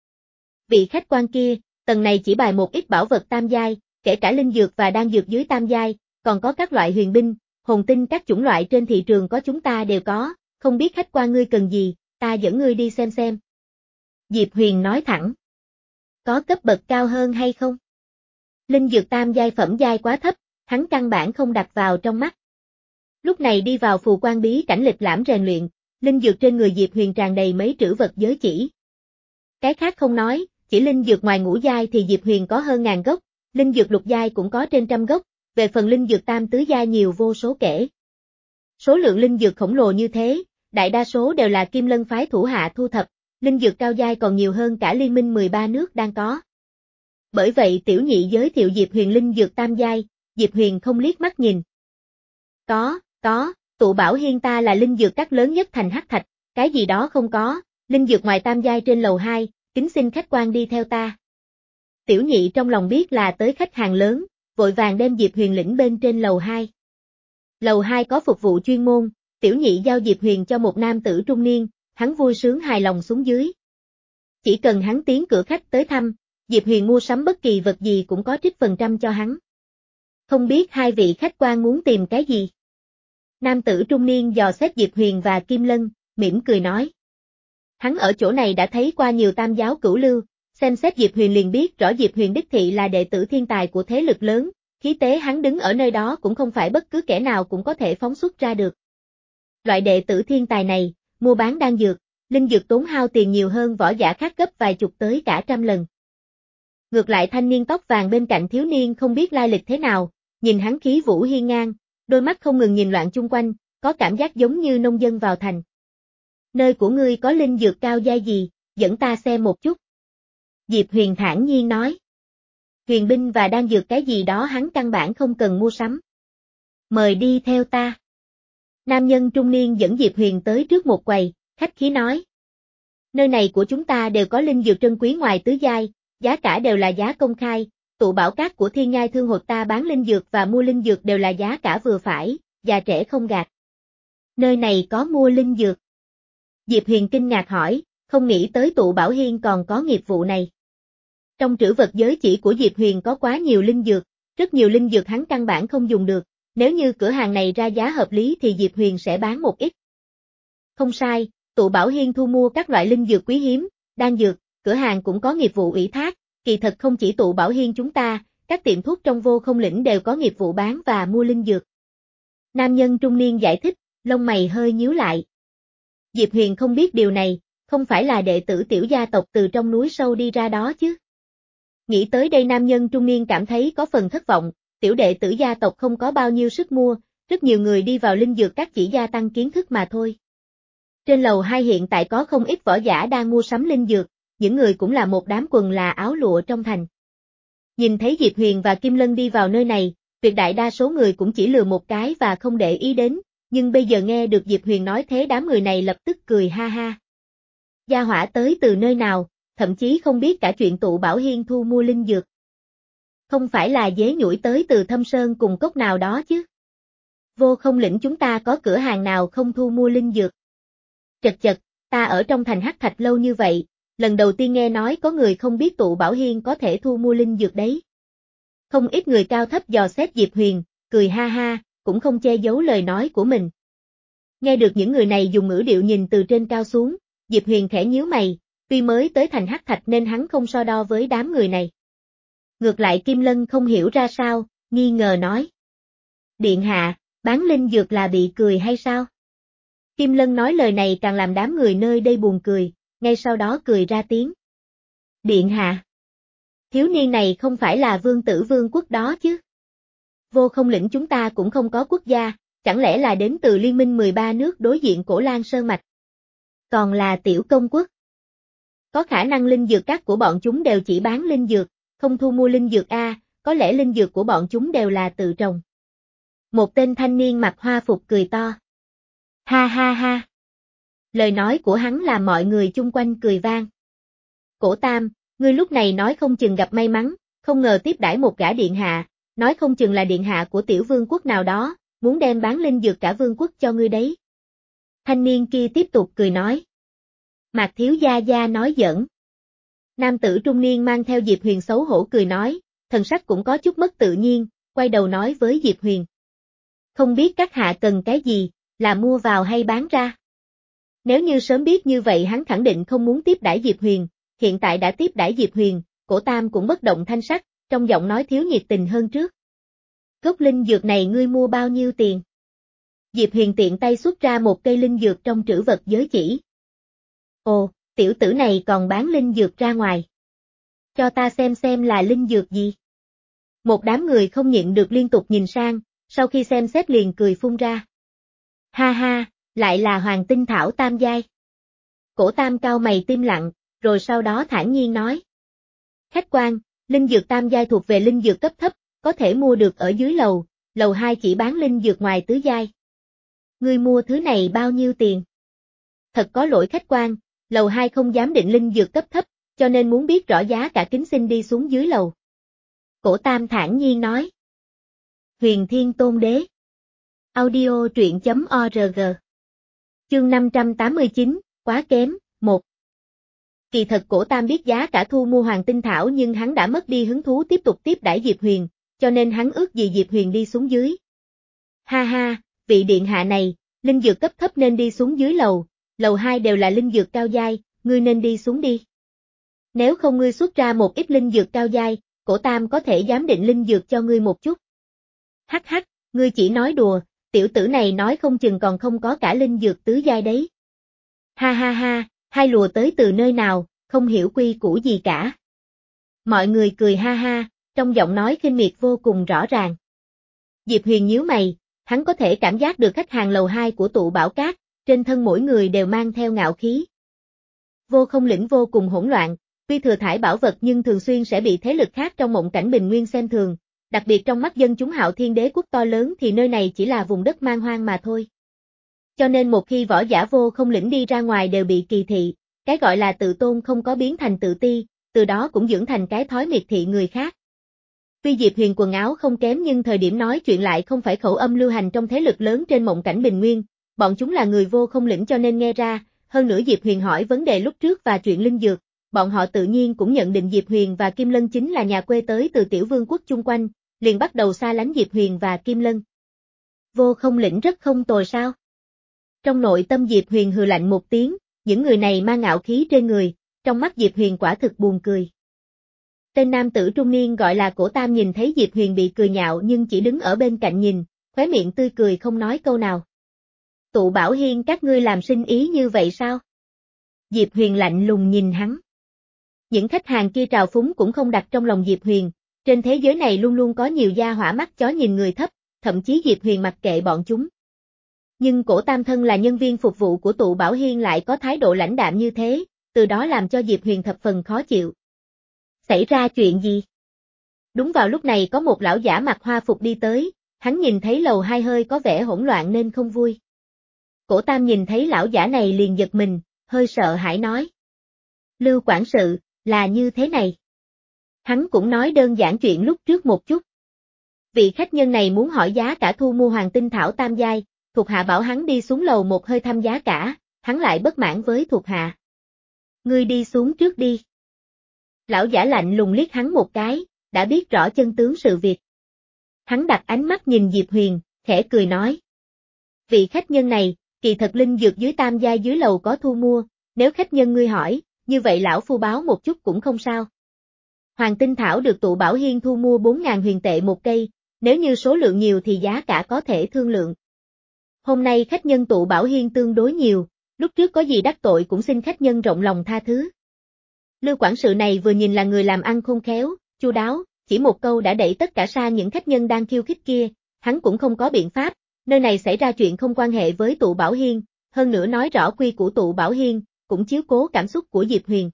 Vị khách quan kia, tầng này chỉ bày một ít bảo vật tam giai, kể cả linh dược và đan dược dưới tam giai, còn có các loại huyền binh, hồn tinh các chủng loại trên thị trường có chúng ta đều có, không biết khách quan ngươi cần gì, ta dẫn ngươi đi xem xem. Diệp Huyền nói thẳng. Có cấp bậc cao hơn hay không? Linh dược tam giai phẩm giai quá thấp, hắn căn bản không đặt vào trong mắt. Lúc này đi vào phù quan bí cảnh lịch lãm rèn luyện, linh dược trên người Diệp Huyền tràn đầy mấy trữ vật giới chỉ. Cái khác không nói, chỉ linh dược ngoài ngũ giai thì Diệp Huyền có hơn ngàn gốc, linh dược lục giai cũng có trên trăm gốc, về phần linh dược tam tứ giai nhiều vô số kể. Số lượng linh dược khổng lồ như thế, đại đa số đều là Kim Lân phái thủ hạ thu thập, linh dược cao giai còn nhiều hơn cả liên minh mười ba nước đang có. Bởi vậy tiểu nhị giới thiệu Diệp Huyền linh dược tam giai, Diệp Huyền không liếc mắt nhìn. Có, có, tụ bảo hiên ta là linh dược các lớn nhất thành Hắc Thạch, cái gì đó không có, linh dược ngoài tam giai trên lầu hai, kính xin khách quan đi theo ta. Tiểu nhị trong lòng biết là tới khách hàng lớn, vội vàng đem Diệp Huyền lĩnh bên trên lầu hai. Lầu hai có phục vụ chuyên môn, tiểu nhị giao Diệp Huyền cho một nam tử trung niên, hắn vui sướng hài lòng xuống dưới. Chỉ cần hắn tiến cửa khách tới thăm, Diệp Huyền mua sắm bất kỳ vật gì cũng có trích phần trăm cho hắn. Không biết hai vị khách quan muốn tìm cái gì? Nam tử trung niên dò xét Diệp Huyền và Kim Lân, mỉm cười nói. Hắn ở chỗ này đã thấy qua nhiều tam giáo cửu lưu, xem xét Diệp Huyền liền biết rõ Diệp Huyền đích thị là đệ tử thiên tài của thế lực lớn, khí tế hắn đứng ở nơi đó cũng không phải bất cứ kẻ nào cũng có thể phóng xuất ra được. Loại đệ tử thiên tài này, mua bán đan dược, linh dược tốn hao tiền nhiều hơn võ giả khác gấp vài chục tới cả trăm lần. Ngược lại thanh niên tóc vàng bên cạnh thiếu niên không biết lai lịch thế nào, nhìn hắn khí vũ hiên ngang, đôi mắt không ngừng nhìn loạn chung quanh, có cảm giác giống như nông dân vào thành. Nơi của ngươi có linh dược cao giai gì, dẫn ta xem một chút. Diệp Huyền thản nhiên nói. Huyền binh và đan dược cái gì đó hắn căn bản không cần mua sắm. Mời đi theo ta. Nam nhân trung niên dẫn Diệp Huyền tới trước một quầy, khách khí nói. Nơi này của chúng ta đều có linh dược trân quý ngoài tứ giai, giá cả đều là giá công khai, tụ bảo các của Thiên Nhai Thương Hội ta bán linh dược và mua linh dược đều là giá cả vừa phải, già trẻ không gạt. Nơi này có mua linh dược. Diệp Huyền kinh ngạc hỏi, không nghĩ tới tụ bảo hiên còn có nghiệp vụ này. Trong trữ vật giới chỉ của Diệp Huyền có quá nhiều linh dược, rất nhiều linh dược hắn căn bản không dùng được, nếu như cửa hàng này ra giá hợp lý thì Diệp Huyền sẽ bán một ít. Không sai, tụ bảo hiên thu mua các loại linh dược quý hiếm, đan dược, cửa hàng cũng có nghiệp vụ ủy thác, kỳ thật không chỉ tụ bảo hiên chúng ta, các tiệm thuốc trong vô không lĩnh đều có nghiệp vụ bán và mua linh dược. Nam nhân trung niên giải thích, lông mày hơi nhíu lại. Diệp Huyền không biết điều này, không phải là đệ tử tiểu gia tộc từ trong núi sâu đi ra đó chứ. Nghĩ tới đây nam nhân trung niên cảm thấy có phần thất vọng, tiểu đệ tử gia tộc không có bao nhiêu sức mua, rất nhiều người đi vào linh dược các chỉ gia tăng kiến thức mà thôi. Trên lầu hai hiện tại có không ít võ giả đang mua sắm linh dược, những người cũng là một đám quần là áo lụa trong thành. Nhìn thấy Diệp Huyền và Kim Lân đi vào nơi này, tuyệt đại đa số người cũng chỉ lừa một cái và không để ý đến, nhưng bây giờ nghe được Diệp Huyền nói thế đám người này lập tức cười ha ha. Gia hỏa tới từ nơi nào, thậm chí không biết cả chuyện tụ bảo hiên thu mua linh dược. Không phải là dế nhủi tới từ Thâm Sơn cùng cốc nào đó chứ. Vô không lĩnh chúng ta có cửa hàng nào không thu mua linh dược. Chật chật, ta ở trong thành Hắc Thạch lâu như vậy, lần đầu tiên nghe nói có người không biết tụ bảo hiên có thể thu mua linh dược đấy. Không ít người cao thấp dò xét Diệp Huyền, cười ha ha, cũng không che giấu lời nói của mình. Nghe được những người này dùng ngữ điệu nhìn từ trên cao xuống, Diệp Huyền khẽ nhíu mày, tuy mới tới thành Hắc Thạch nên hắn không so đo với đám người này. Ngược lại Kim Lân không hiểu ra sao, nghi ngờ nói. Điện hạ, bán linh dược là bị cười hay sao? Kim Lân nói lời này càng làm đám người nơi đây buồn cười, ngay sau đó cười ra tiếng. Điện hạ. Thiếu niên này không phải là vương tử vương quốc đó chứ? Vô không lĩnh chúng ta cũng không có quốc gia, chẳng lẽ là đến từ liên minh mười ba nước đối diện Cổ Lan Sơn Mạch? Còn là tiểu công quốc. Có khả năng linh dược các của bọn chúng đều chỉ bán linh dược, không thu mua linh dược a, có lẽ linh dược của bọn chúng đều là tự trồng. Một tên thanh niên mặc hoa phục cười to. Ha ha ha. Lời nói của hắn làm mọi người chung quanh cười vang. Cổ Tam, ngươi lúc này nói không chừng gặp may mắn, không ngờ tiếp đãi một gã điện hạ, nói không chừng là điện hạ của tiểu vương quốc nào đó, muốn đem bán linh dược cả vương quốc cho ngươi đấy. Thanh niên kia tiếp tục cười nói. Mạc thiếu gia gia nói giỡn. Nam tử trung niên mang theo Diệp Huyền xấu hổ cười nói, thần sắc cũng có chút mất tự nhiên, quay đầu nói với Diệp Huyền. Không biết các hạ cần cái gì, là mua vào hay bán ra? Nếu như sớm biết như vậy hắn khẳng định không muốn tiếp đãi Diệp Huyền, hiện tại đã tiếp đãi Diệp Huyền, Cổ Tam cũng bất động thanh sắc, trong giọng nói thiếu nhiệt tình hơn trước. Gốc linh dược này ngươi mua bao nhiêu tiền? Diệp Huyền tiện tay xuất ra một cây linh dược trong trữ vật giới chỉ. Ồ, tiểu tử này còn bán linh dược ra ngoài. Cho ta xem xem là linh dược gì. Một đám người không nhịn được liên tục nhìn sang, sau khi xem xét liền cười phun ra. Ha ha, lại là hoàng tinh thảo tam giai. Cổ Tam cao mày tim lặng, rồi sau đó thản nhiên nói. Khách quan, Linh dược tam giai thuộc về linh dược cấp thấp, có thể mua được ở dưới lầu, lầu hai chỉ bán linh dược ngoài tứ giai. Ngươi mua thứ này bao nhiêu tiền? Thật có lỗi khách quan, lầu hai không dám định linh dược cấp thấp, cho nên muốn biết rõ giá cả kính xin đi xuống dưới lầu. Cổ Tam thản nhiên nói. Huyền Thiên Tôn Đế. Audio truyện chấm org. Chương năm trăm tám mươi chín, quá kém, một. Kỳ thật Cổ Tam biết giá cả thu mua Hoàng Tinh Thảo nhưng hắn đã mất đi hứng thú tiếp tục tiếp đãi Diệp Huyền, cho nên hắn ước gì Diệp Huyền đi xuống dưới. Ha ha, vị điện hạ này, linh dược cấp thấp nên đi xuống dưới lầu, lầu hai đều là linh dược cao giai, ngươi nên đi xuống đi. Nếu không ngươi xuất ra một ít linh dược cao giai, Cổ Tam có thể giám định linh dược cho ngươi một chút. Hắc hắc, ngươi chỉ nói đùa, tiểu tử này nói không chừng còn không có cả linh dược tứ giai đấy. Ha ha ha, hai lùa tới từ nơi nào, không hiểu quy củ gì cả. Mọi người cười ha ha, trong giọng nói khinh miệt vô cùng rõ ràng. Diệp Huyền nhíu mày, hắn có thể cảm giác được khách hàng lầu hai của tụ Bảo Cát, trên thân mỗi người đều mang theo ngạo khí. Vô Không Lĩnh vô cùng hỗn loạn, tuy thừa thải bảo vật nhưng thường xuyên sẽ bị thế lực khác trong mộng cảnh bình nguyên xem thường, đặc biệt trong mắt dân chúng Hạo Thiên Đế quốc to lớn thì nơi này chỉ là vùng đất man hoang mà thôi. Cho nên một khi võ giả Vô Không Lĩnh đi ra ngoài đều bị kỳ thị, cái gọi là tự tôn không có biến thành tự ti, từ đó cũng dưỡng thành cái thói miệt thị người khác. Tuy Diệp Huyền quần áo không kém nhưng thời điểm nói chuyện lại không phải khẩu âm lưu hành trong thế lực lớn trên mộng cảnh bình nguyên, bọn chúng là người Vô Không Lĩnh cho nên nghe ra, hơn nữa Diệp Huyền hỏi vấn đề lúc trước và chuyện linh dược, bọn họ tự nhiên cũng nhận định Diệp Huyền và Kim Lân chính là nhà quê tới từ tiểu vương quốc chung quanh, liền bắt đầu xa lánh Diệp Huyền và Kim Lân. Vô Không Lĩnh rất không tồi sao? Trong nội tâm Diệp Huyền hừ lạnh một tiếng, những người này mang ngạo khí trên người, trong mắt Diệp Huyền quả thực buồn cười. Tên nam tử trung niên gọi là Cổ Tam nhìn thấy Diệp Huyền bị cười nhạo nhưng chỉ đứng ở bên cạnh nhìn, khóe miệng tươi cười không nói câu nào. Tụ Bảo Hiên các ngươi làm sinh ý như vậy sao? Diệp Huyền lạnh lùng nhìn hắn. Những khách hàng kia trào phúng cũng không đặt trong lòng Diệp Huyền, trên thế giới này luôn luôn có nhiều gia hỏa mắt chó nhìn người thấp, thậm chí Diệp Huyền mặc kệ bọn chúng. Nhưng Cổ Tam thân là nhân viên phục vụ của Tụ Bảo Hiên lại có thái độ lãnh đạm như thế, từ đó làm cho Diệp Huyền thập phần khó chịu. Xảy ra chuyện gì? Đúng vào lúc này có một lão giả mặc hoa phục đi tới, hắn nhìn thấy lầu hai hơi có vẻ hỗn loạn nên không vui. Cổ Tam nhìn thấy lão giả này liền giật mình, hơi sợ hãi nói. Lưu quản sự, là như thế này. Hắn cũng nói đơn giản chuyện lúc trước một chút. Vị khách nhân này muốn hỏi giá cả thu mua Hoàng Tinh Thảo tam giai, thuộc hạ bảo hắn đi xuống lầu một hơi thăm giá cả, hắn lại bất mãn với thuộc hạ. Ngươi đi xuống trước đi. Lão giả lạnh lùng liếc hắn một cái, đã biết rõ chân tướng sự việc. Hắn đặt ánh mắt nhìn Diệp Huyền, khẽ cười nói. Vị khách nhân này, kỳ thật linh dược dưới tam giai dưới lầu có thu mua, nếu khách nhân ngươi hỏi, như vậy lão phu báo một chút cũng không sao. Hoàng Tinh Thảo được Tụ Bảo Hiên thu mua bốn nghìn huyền tệ một cây, nếu như số lượng nhiều thì giá cả có thể thương lượng. Hôm nay khách nhân Tụ Bảo Hiên tương đối nhiều, lúc trước có gì đắc tội cũng xin khách nhân rộng lòng tha thứ. Lưu quản sự này vừa nhìn là người làm ăn khôn khéo, chu đáo, chỉ một câu đã đẩy tất cả sang những khách nhân đang khiêu khích kia, hắn cũng không có biện pháp, nơi này xảy ra chuyện không quan hệ với Tụ Bảo Hiên, hơn nữa nói rõ quy của Tụ Bảo Hiên, cũng chiếu cố cảm xúc của Diệp Huyền.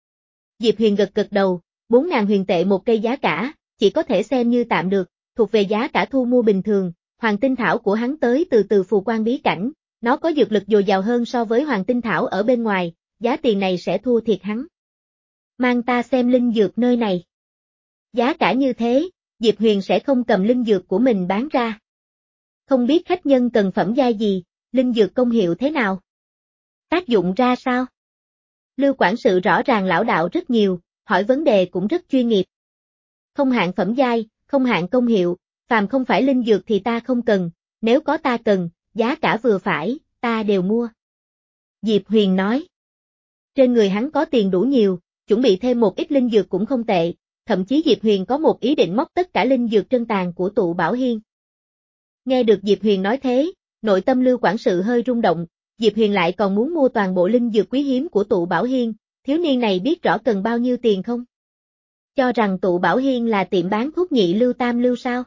Diệp Huyền gật gật đầu, bốn nghìn huyền tệ một cây giá cả, chỉ có thể xem như tạm được, thuộc về giá cả thu mua bình thường, Hoàng Tinh Thảo của hắn tới từ từ phù quan bí cảnh, nó có dược lực dồi dào hơn so với Hoàng Tinh Thảo ở bên ngoài, giá tiền này sẽ thua thiệt hắn. Mang ta xem linh dược nơi này. Giá cả như thế, Diệp Huyền sẽ không cầm linh dược của mình bán ra. Không biết khách nhân cần phẩm giai gì, linh dược công hiệu thế nào? Tác dụng ra sao? Lưu quản sự rõ ràng lão đạo rất nhiều, hỏi vấn đề cũng rất chuyên nghiệp. Không hạn phẩm giai, không hạn công hiệu, phàm không phải linh dược thì ta không cần, nếu có ta cần, giá cả vừa phải, ta đều mua. Diệp Huyền nói. Trên người hắn có tiền đủ nhiều, chuẩn bị thêm một ít linh dược cũng không tệ, thậm chí Diệp Huyền có một ý định móc tất cả linh dược trân tàn của Tụ Bảo Hiên. Nghe được Diệp Huyền nói thế, nội tâm Lưu quản sự hơi rung động, Diệp Huyền lại còn muốn mua toàn bộ linh dược quý hiếm của Tụ Bảo Hiên, thiếu niên này biết rõ cần bao nhiêu tiền không? Cho rằng Tụ Bảo Hiên là tiệm bán thuốc nhị lưu tam lưu sao?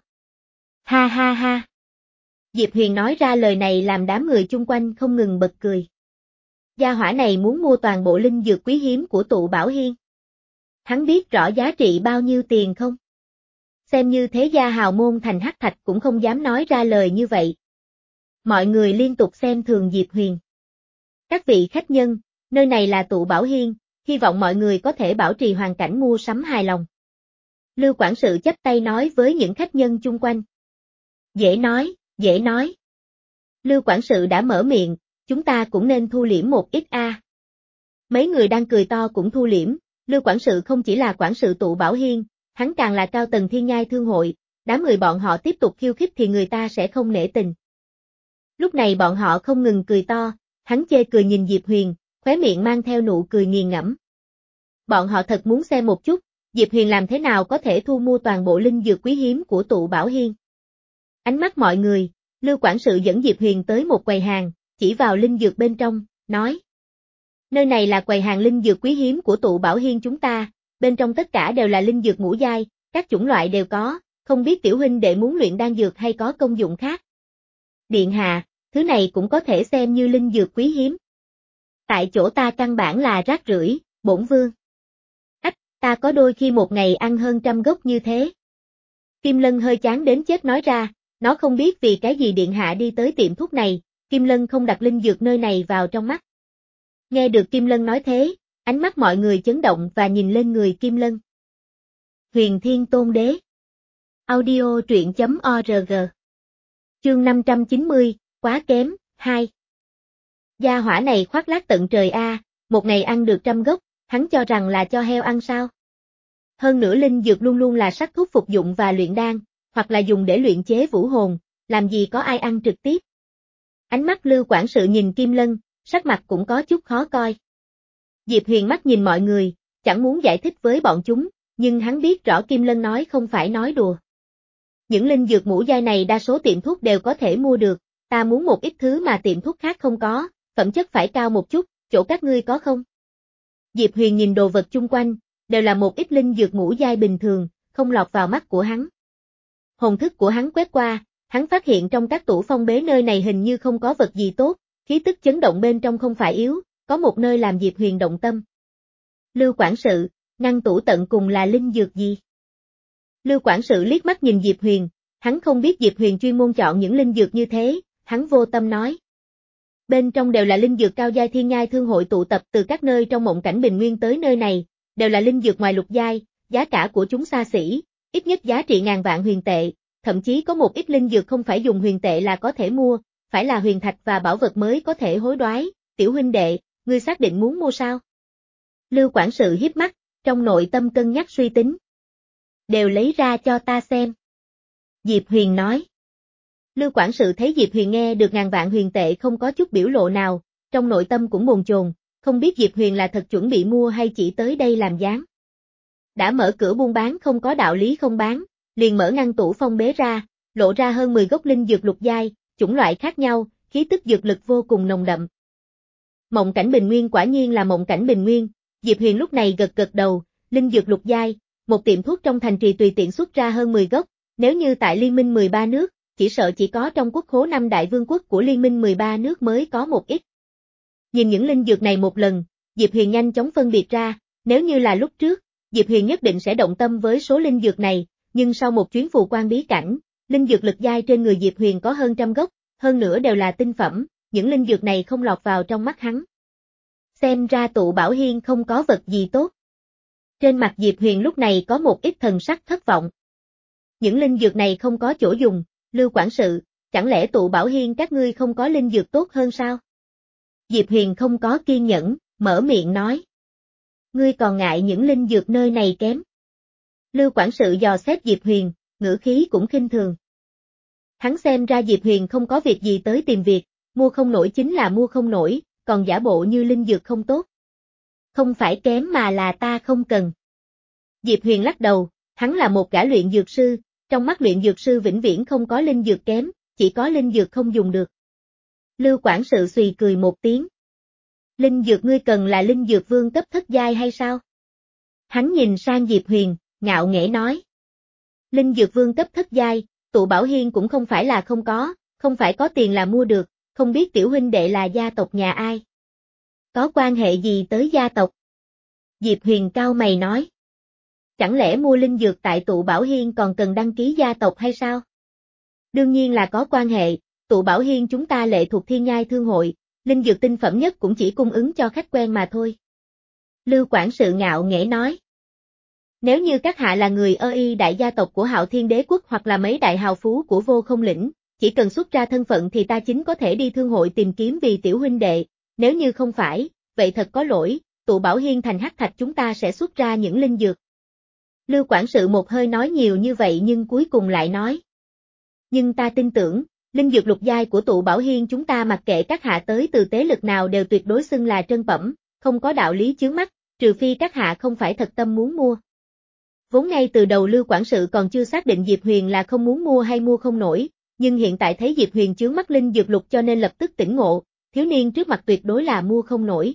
Ha ha ha. Diệp Huyền nói ra lời này làm đám người chung quanh không ngừng bật cười. Gia hỏa này muốn mua toàn bộ linh dược quý hiếm của Tụ Bảo Hiên. hắn biết rõ giá trị bao nhiêu tiền không? Xem như thế gia hào môn thành hắc thạch cũng không dám nói ra lời như vậy. Mọi người liên tục xem thường Diệp Huyền. Các vị khách nhân, nơi này là tụ bảo hiên, hy vọng mọi người có thể bảo trì hoàn cảnh mua sắm hài lòng. Lưu quản sự chắp tay nói với những khách nhân chung quanh. Dễ nói, dễ nói. Lưu quản sự đã mở miệng, chúng ta cũng nên thu liễm một ít a. À. Mấy người đang cười to cũng thu liễm, Lưu quản sự không chỉ là quản sự tụ bảo hiên, hắn càng là cao tầng thiên nhai thương hội, đám người bọn họ tiếp tục khiêu khích thì người ta sẽ không nể tình. Lúc này bọn họ không ngừng cười to, hắn chê cười nhìn Diệp Huyền, khóe miệng mang theo nụ cười nghiền ngẫm. Bọn họ thật muốn xem một chút, Diệp Huyền làm thế nào có thể thu mua toàn bộ linh dược quý hiếm của tụ bảo hiên. Ánh mắt mọi người, Lưu quản sự dẫn Diệp Huyền tới một quầy hàng, chỉ vào linh dược bên trong, nói. Nơi này là quầy hàng linh dược quý hiếm của tụ bảo hiên chúng ta, bên trong tất cả đều là linh dược ngũ giai, các chủng loại đều có, không biết tiểu huynh đệ muốn luyện đan dược hay có công dụng khác. Điện hạ, thứ này cũng có thể xem như linh dược quý hiếm. Tại chỗ ta căn bản là rác rưởi, bổn vương. Ách, ta có đôi khi một ngày ăn hơn trăm gốc như thế. Kim Lân hơi chán đến chết nói ra, nó không biết vì cái gì điện hạ đi tới tiệm thuốc này, Kim Lân không đặt linh dược nơi này vào trong mắt. Nghe được Kim Lân nói thế, ánh mắt mọi người chấn động và nhìn lên người Kim Lân. Huyền Thiên Tôn Đế. Audio truyện chấm org. Chương năm trăm chín mươi, quá kém, hai. Gia hỏa này khoác lác tận trời a, à, một ngày ăn được trăm gốc, hắn cho rằng là cho heo ăn sao? Hơn nữa linh dược luôn luôn là sắc thuốc phục dụng và luyện đan, hoặc là dùng để luyện chế vũ hồn, làm gì có ai ăn trực tiếp. Ánh mắt Lưu quản sự nhìn Kim Lân, sắc mặt cũng có chút khó coi. Diệp Huyền mắt nhìn mọi người, chẳng muốn giải thích với bọn chúng, nhưng hắn biết rõ Kim Lân nói không phải nói đùa. Những linh dược ngũ giai này đa số tiệm thuốc đều có thể mua được, ta muốn một ít thứ mà tiệm thuốc khác không có, phẩm chất phải cao một chút, chỗ các ngươi có không? Diệp Huyền nhìn đồ vật chung quanh, đều là một ít linh dược ngũ giai bình thường, không lọt vào mắt của hắn. Hồn thức của hắn quét qua, hắn phát hiện trong các tủ phong bế nơi này hình như không có vật gì tốt, khí tức chấn động bên trong không phải yếu, có một nơi làm Diệp Huyền động tâm. Lưu quản sự, ngăn tủ tận cùng là linh dược gì? Lưu quản sự liếc mắt nhìn Diệp Huyền, hắn không biết Diệp Huyền chuyên môn chọn những linh dược như thế, hắn vô tâm nói. Bên trong đều là linh dược cao giai thiên nhai thương hội tụ tập từ các nơi trong mộng cảnh bình nguyên tới nơi này, đều là linh dược ngoài lục giai, giá cả của chúng xa xỉ, ít nhất giá trị ngàn vạn huyền tệ, thậm chí có một ít linh dược không phải dùng huyền tệ là có thể mua, phải là huyền thạch và bảo vật mới có thể hối đoái, tiểu huynh đệ, ngươi xác định muốn mua sao? Lưu quản sự hiếp mắt, trong nội tâm cân nhắc suy tính. Đều lấy ra cho ta xem. Diệp Huyền nói. Lưu quản sự thấy Diệp Huyền nghe được ngàn vạn huyền tệ không có chút biểu lộ nào, trong nội tâm cũng bồn chồn, không biết Diệp Huyền là thật chuẩn bị mua hay chỉ tới đây làm dáng. Đã mở cửa buôn bán không có đạo lý không bán, liền mở ngăn tủ phong bế ra, lộ ra hơn mười gốc linh dược lục giai, chủng loại khác nhau, khí tức dược lực vô cùng nồng đậm. Mộng cảnh bình nguyên quả nhiên là mộng cảnh bình nguyên, Diệp Huyền lúc này gật gật đầu, linh dược lục giai, một tiệm thuốc trong thành trì tùy tiện xuất ra hơn mười gốc, nếu như tại Liên minh mười ba nước, chỉ sợ chỉ có trong quốc khố năm đại vương quốc của Liên minh mười ba nước mới có một ít. Nhìn những linh dược này một lần, Diệp Huyền nhanh chóng phân biệt ra, nếu như là lúc trước, Diệp Huyền nhất định sẽ động tâm với số linh dược này, nhưng sau một chuyến phù quan bí cảnh, linh dược lực giai trên người Diệp Huyền có hơn trăm gốc, hơn nữa đều là tinh phẩm, những linh dược này không lọt vào trong mắt hắn. Xem ra tụ bảo hiên không có vật gì tốt. Trên mặt Diệp Huyền lúc này có một ít thần sắc thất vọng. Những linh dược này không có chỗ dùng, Lưu quản sự, chẳng lẽ tụ bảo hiên các ngươi không có linh dược tốt hơn sao? Diệp Huyền không có kiên nhẫn, mở miệng nói. Ngươi còn ngại những linh dược nơi này kém. Lưu quản sự dò xét Diệp Huyền, ngữ khí cũng khinh thường. Hắn xem ra Diệp Huyền không có việc gì tới tìm việc, mua không nổi chính là mua không nổi, còn giả bộ như linh dược không tốt. Không phải kém mà là ta không cần. Diệp Huyền lắc đầu, hắn là một gã luyện dược sư, trong mắt luyện dược sư vĩnh viễn không có linh dược kém, chỉ có linh dược không dùng được. Lưu quản sự xùy cười một tiếng. Linh dược ngươi cần là linh dược vương cấp thất giai hay sao? Hắn nhìn sang Diệp Huyền, ngạo nghễ nói. Linh dược vương cấp thất giai, tụ bảo hiên cũng không phải là không có, không phải có tiền là mua được, không biết tiểu huynh đệ là gia tộc nhà ai? Có quan hệ gì tới gia tộc? Diệp Huyền cau mày nói. chẳng lẽ mua linh dược tại tụ Bảo Hiên còn cần đăng ký gia tộc hay sao? Đương nhiên là có quan hệ, tụ Bảo Hiên chúng ta lệ thuộc Thiên Nhai Thương hội, linh dược tinh phẩm nhất cũng chỉ cung ứng cho khách quen mà thôi. Lưu quản sự ngạo nghễ nói. Nếu như các hạ là người ơ y đại gia tộc của Hạo Thiên Đế quốc hoặc là mấy đại hào phú của Vô Không lĩnh, chỉ cần xuất ra thân phận thì ta chính có thể đi thương hội tìm kiếm vì tiểu huynh đệ, nếu như không phải, vậy thật có lỗi, tụ Bảo Hiên thành hắc thạch chúng ta sẽ xuất ra những linh dược. Lưu quản sự một hơi nói nhiều như vậy nhưng cuối cùng lại nói. Nhưng ta tin tưởng, linh dược lục giai của tụ Bảo Hiên chúng ta mặc kệ các hạ tới từ tế lực nào đều tuyệt đối xưng là trân phẩm, không có đạo lý chướng mắt, trừ phi các hạ không phải thật tâm muốn mua. Vốn ngay từ đầu Lưu quản sự còn chưa xác định Diệp Huyền là không muốn mua hay mua không nổi, nhưng hiện tại thấy Diệp Huyền chướng mắt linh dược lục cho nên lập tức tỉnh ngộ, thiếu niên trước mặt tuyệt đối là mua không nổi.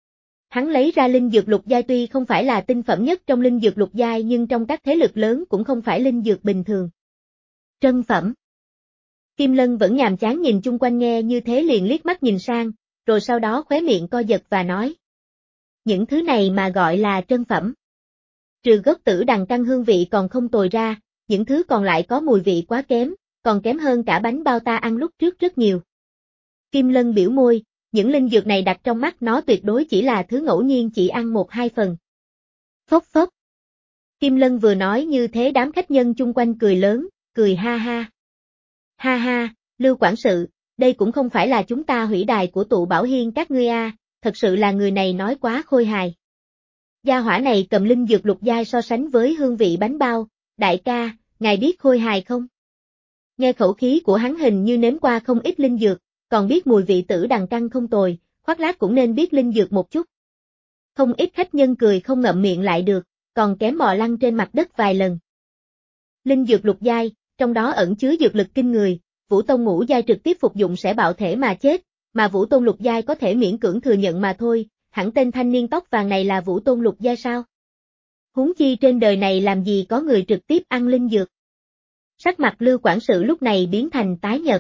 Hắn lấy ra linh dược lục giai tuy không phải là tinh phẩm nhất trong linh dược lục giai nhưng trong các thế lực lớn cũng không phải linh dược bình thường. Trân phẩm. Kim Lân vẫn nhàm chán nhìn chung quanh nghe như thế liền liếc mắt nhìn sang, rồi sau đó khóe miệng co giật và nói. Những thứ này mà gọi là trân phẩm. Trừ gốc tử đằng căn hương vị còn không tồi ra, những thứ còn lại có mùi vị quá kém, còn kém hơn cả bánh bao ta ăn lúc trước rất nhiều. Kim Lân biểu môi, những linh dược này đặt trong mắt nó tuyệt đối chỉ là thứ ngẫu nhiên chỉ ăn một hai phần. Phốc phốc. Kim Lân vừa nói như thế đám khách nhân chung quanh cười lớn, cười ha ha. Ha ha, Lưu quản sự, đây cũng không phải là chúng ta hủy đài của tụ Bảo Hiên các ngươi a, thật sự là người này nói quá khôi hài. Gia hỏa này cầm linh dược lục giai so sánh với hương vị bánh bao, đại ca, ngài biết khôi hài không? Nghe khẩu khí của hắn hình như nếm qua không ít linh dược, còn biết mùi vị tử đằng căn không tồi, khoác lác cũng nên biết linh dược một chút. Không ít khách nhân cười không ngậm miệng lại được, còn kém bò lăn trên mặt đất vài lần. Linh dược lục giai, trong đó ẩn chứa dược lực kinh người, Vũ Tông ngũ giai trực tiếp phục dụng sẽ bạo thể mà chết, mà Vũ Tôn lục giai có thể miễn cưỡng thừa nhận mà thôi, hẳn tên thanh niên tóc vàng này là Vũ Tôn lục giai sao? Huống chi trên đời này làm gì có người trực tiếp ăn linh dược. Sắc mặt Lưu quản sự lúc này biến thành tái nhợt.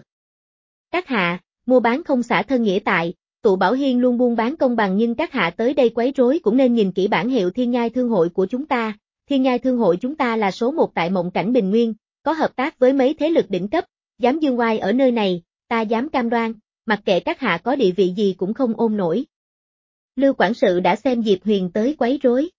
Các hạ, mua bán không xả thân nghĩa tại, tụ Bảo Hiên luôn buôn bán công bằng nhưng các hạ tới đây quấy rối cũng nên nhìn kỹ bản hiệu Thiên Nhai Thương hội của chúng ta, Thiên Nhai Thương hội chúng ta là số một tại Mộng Cảnh Bình Nguyên, có hợp tác với mấy thế lực đỉnh cấp, dám dương oai ở nơi này, ta dám cam đoan, mặc kệ các hạ có địa vị gì cũng không ôm nổi. Lưu quản sự đã xem Diệp Huyền tới quấy rối.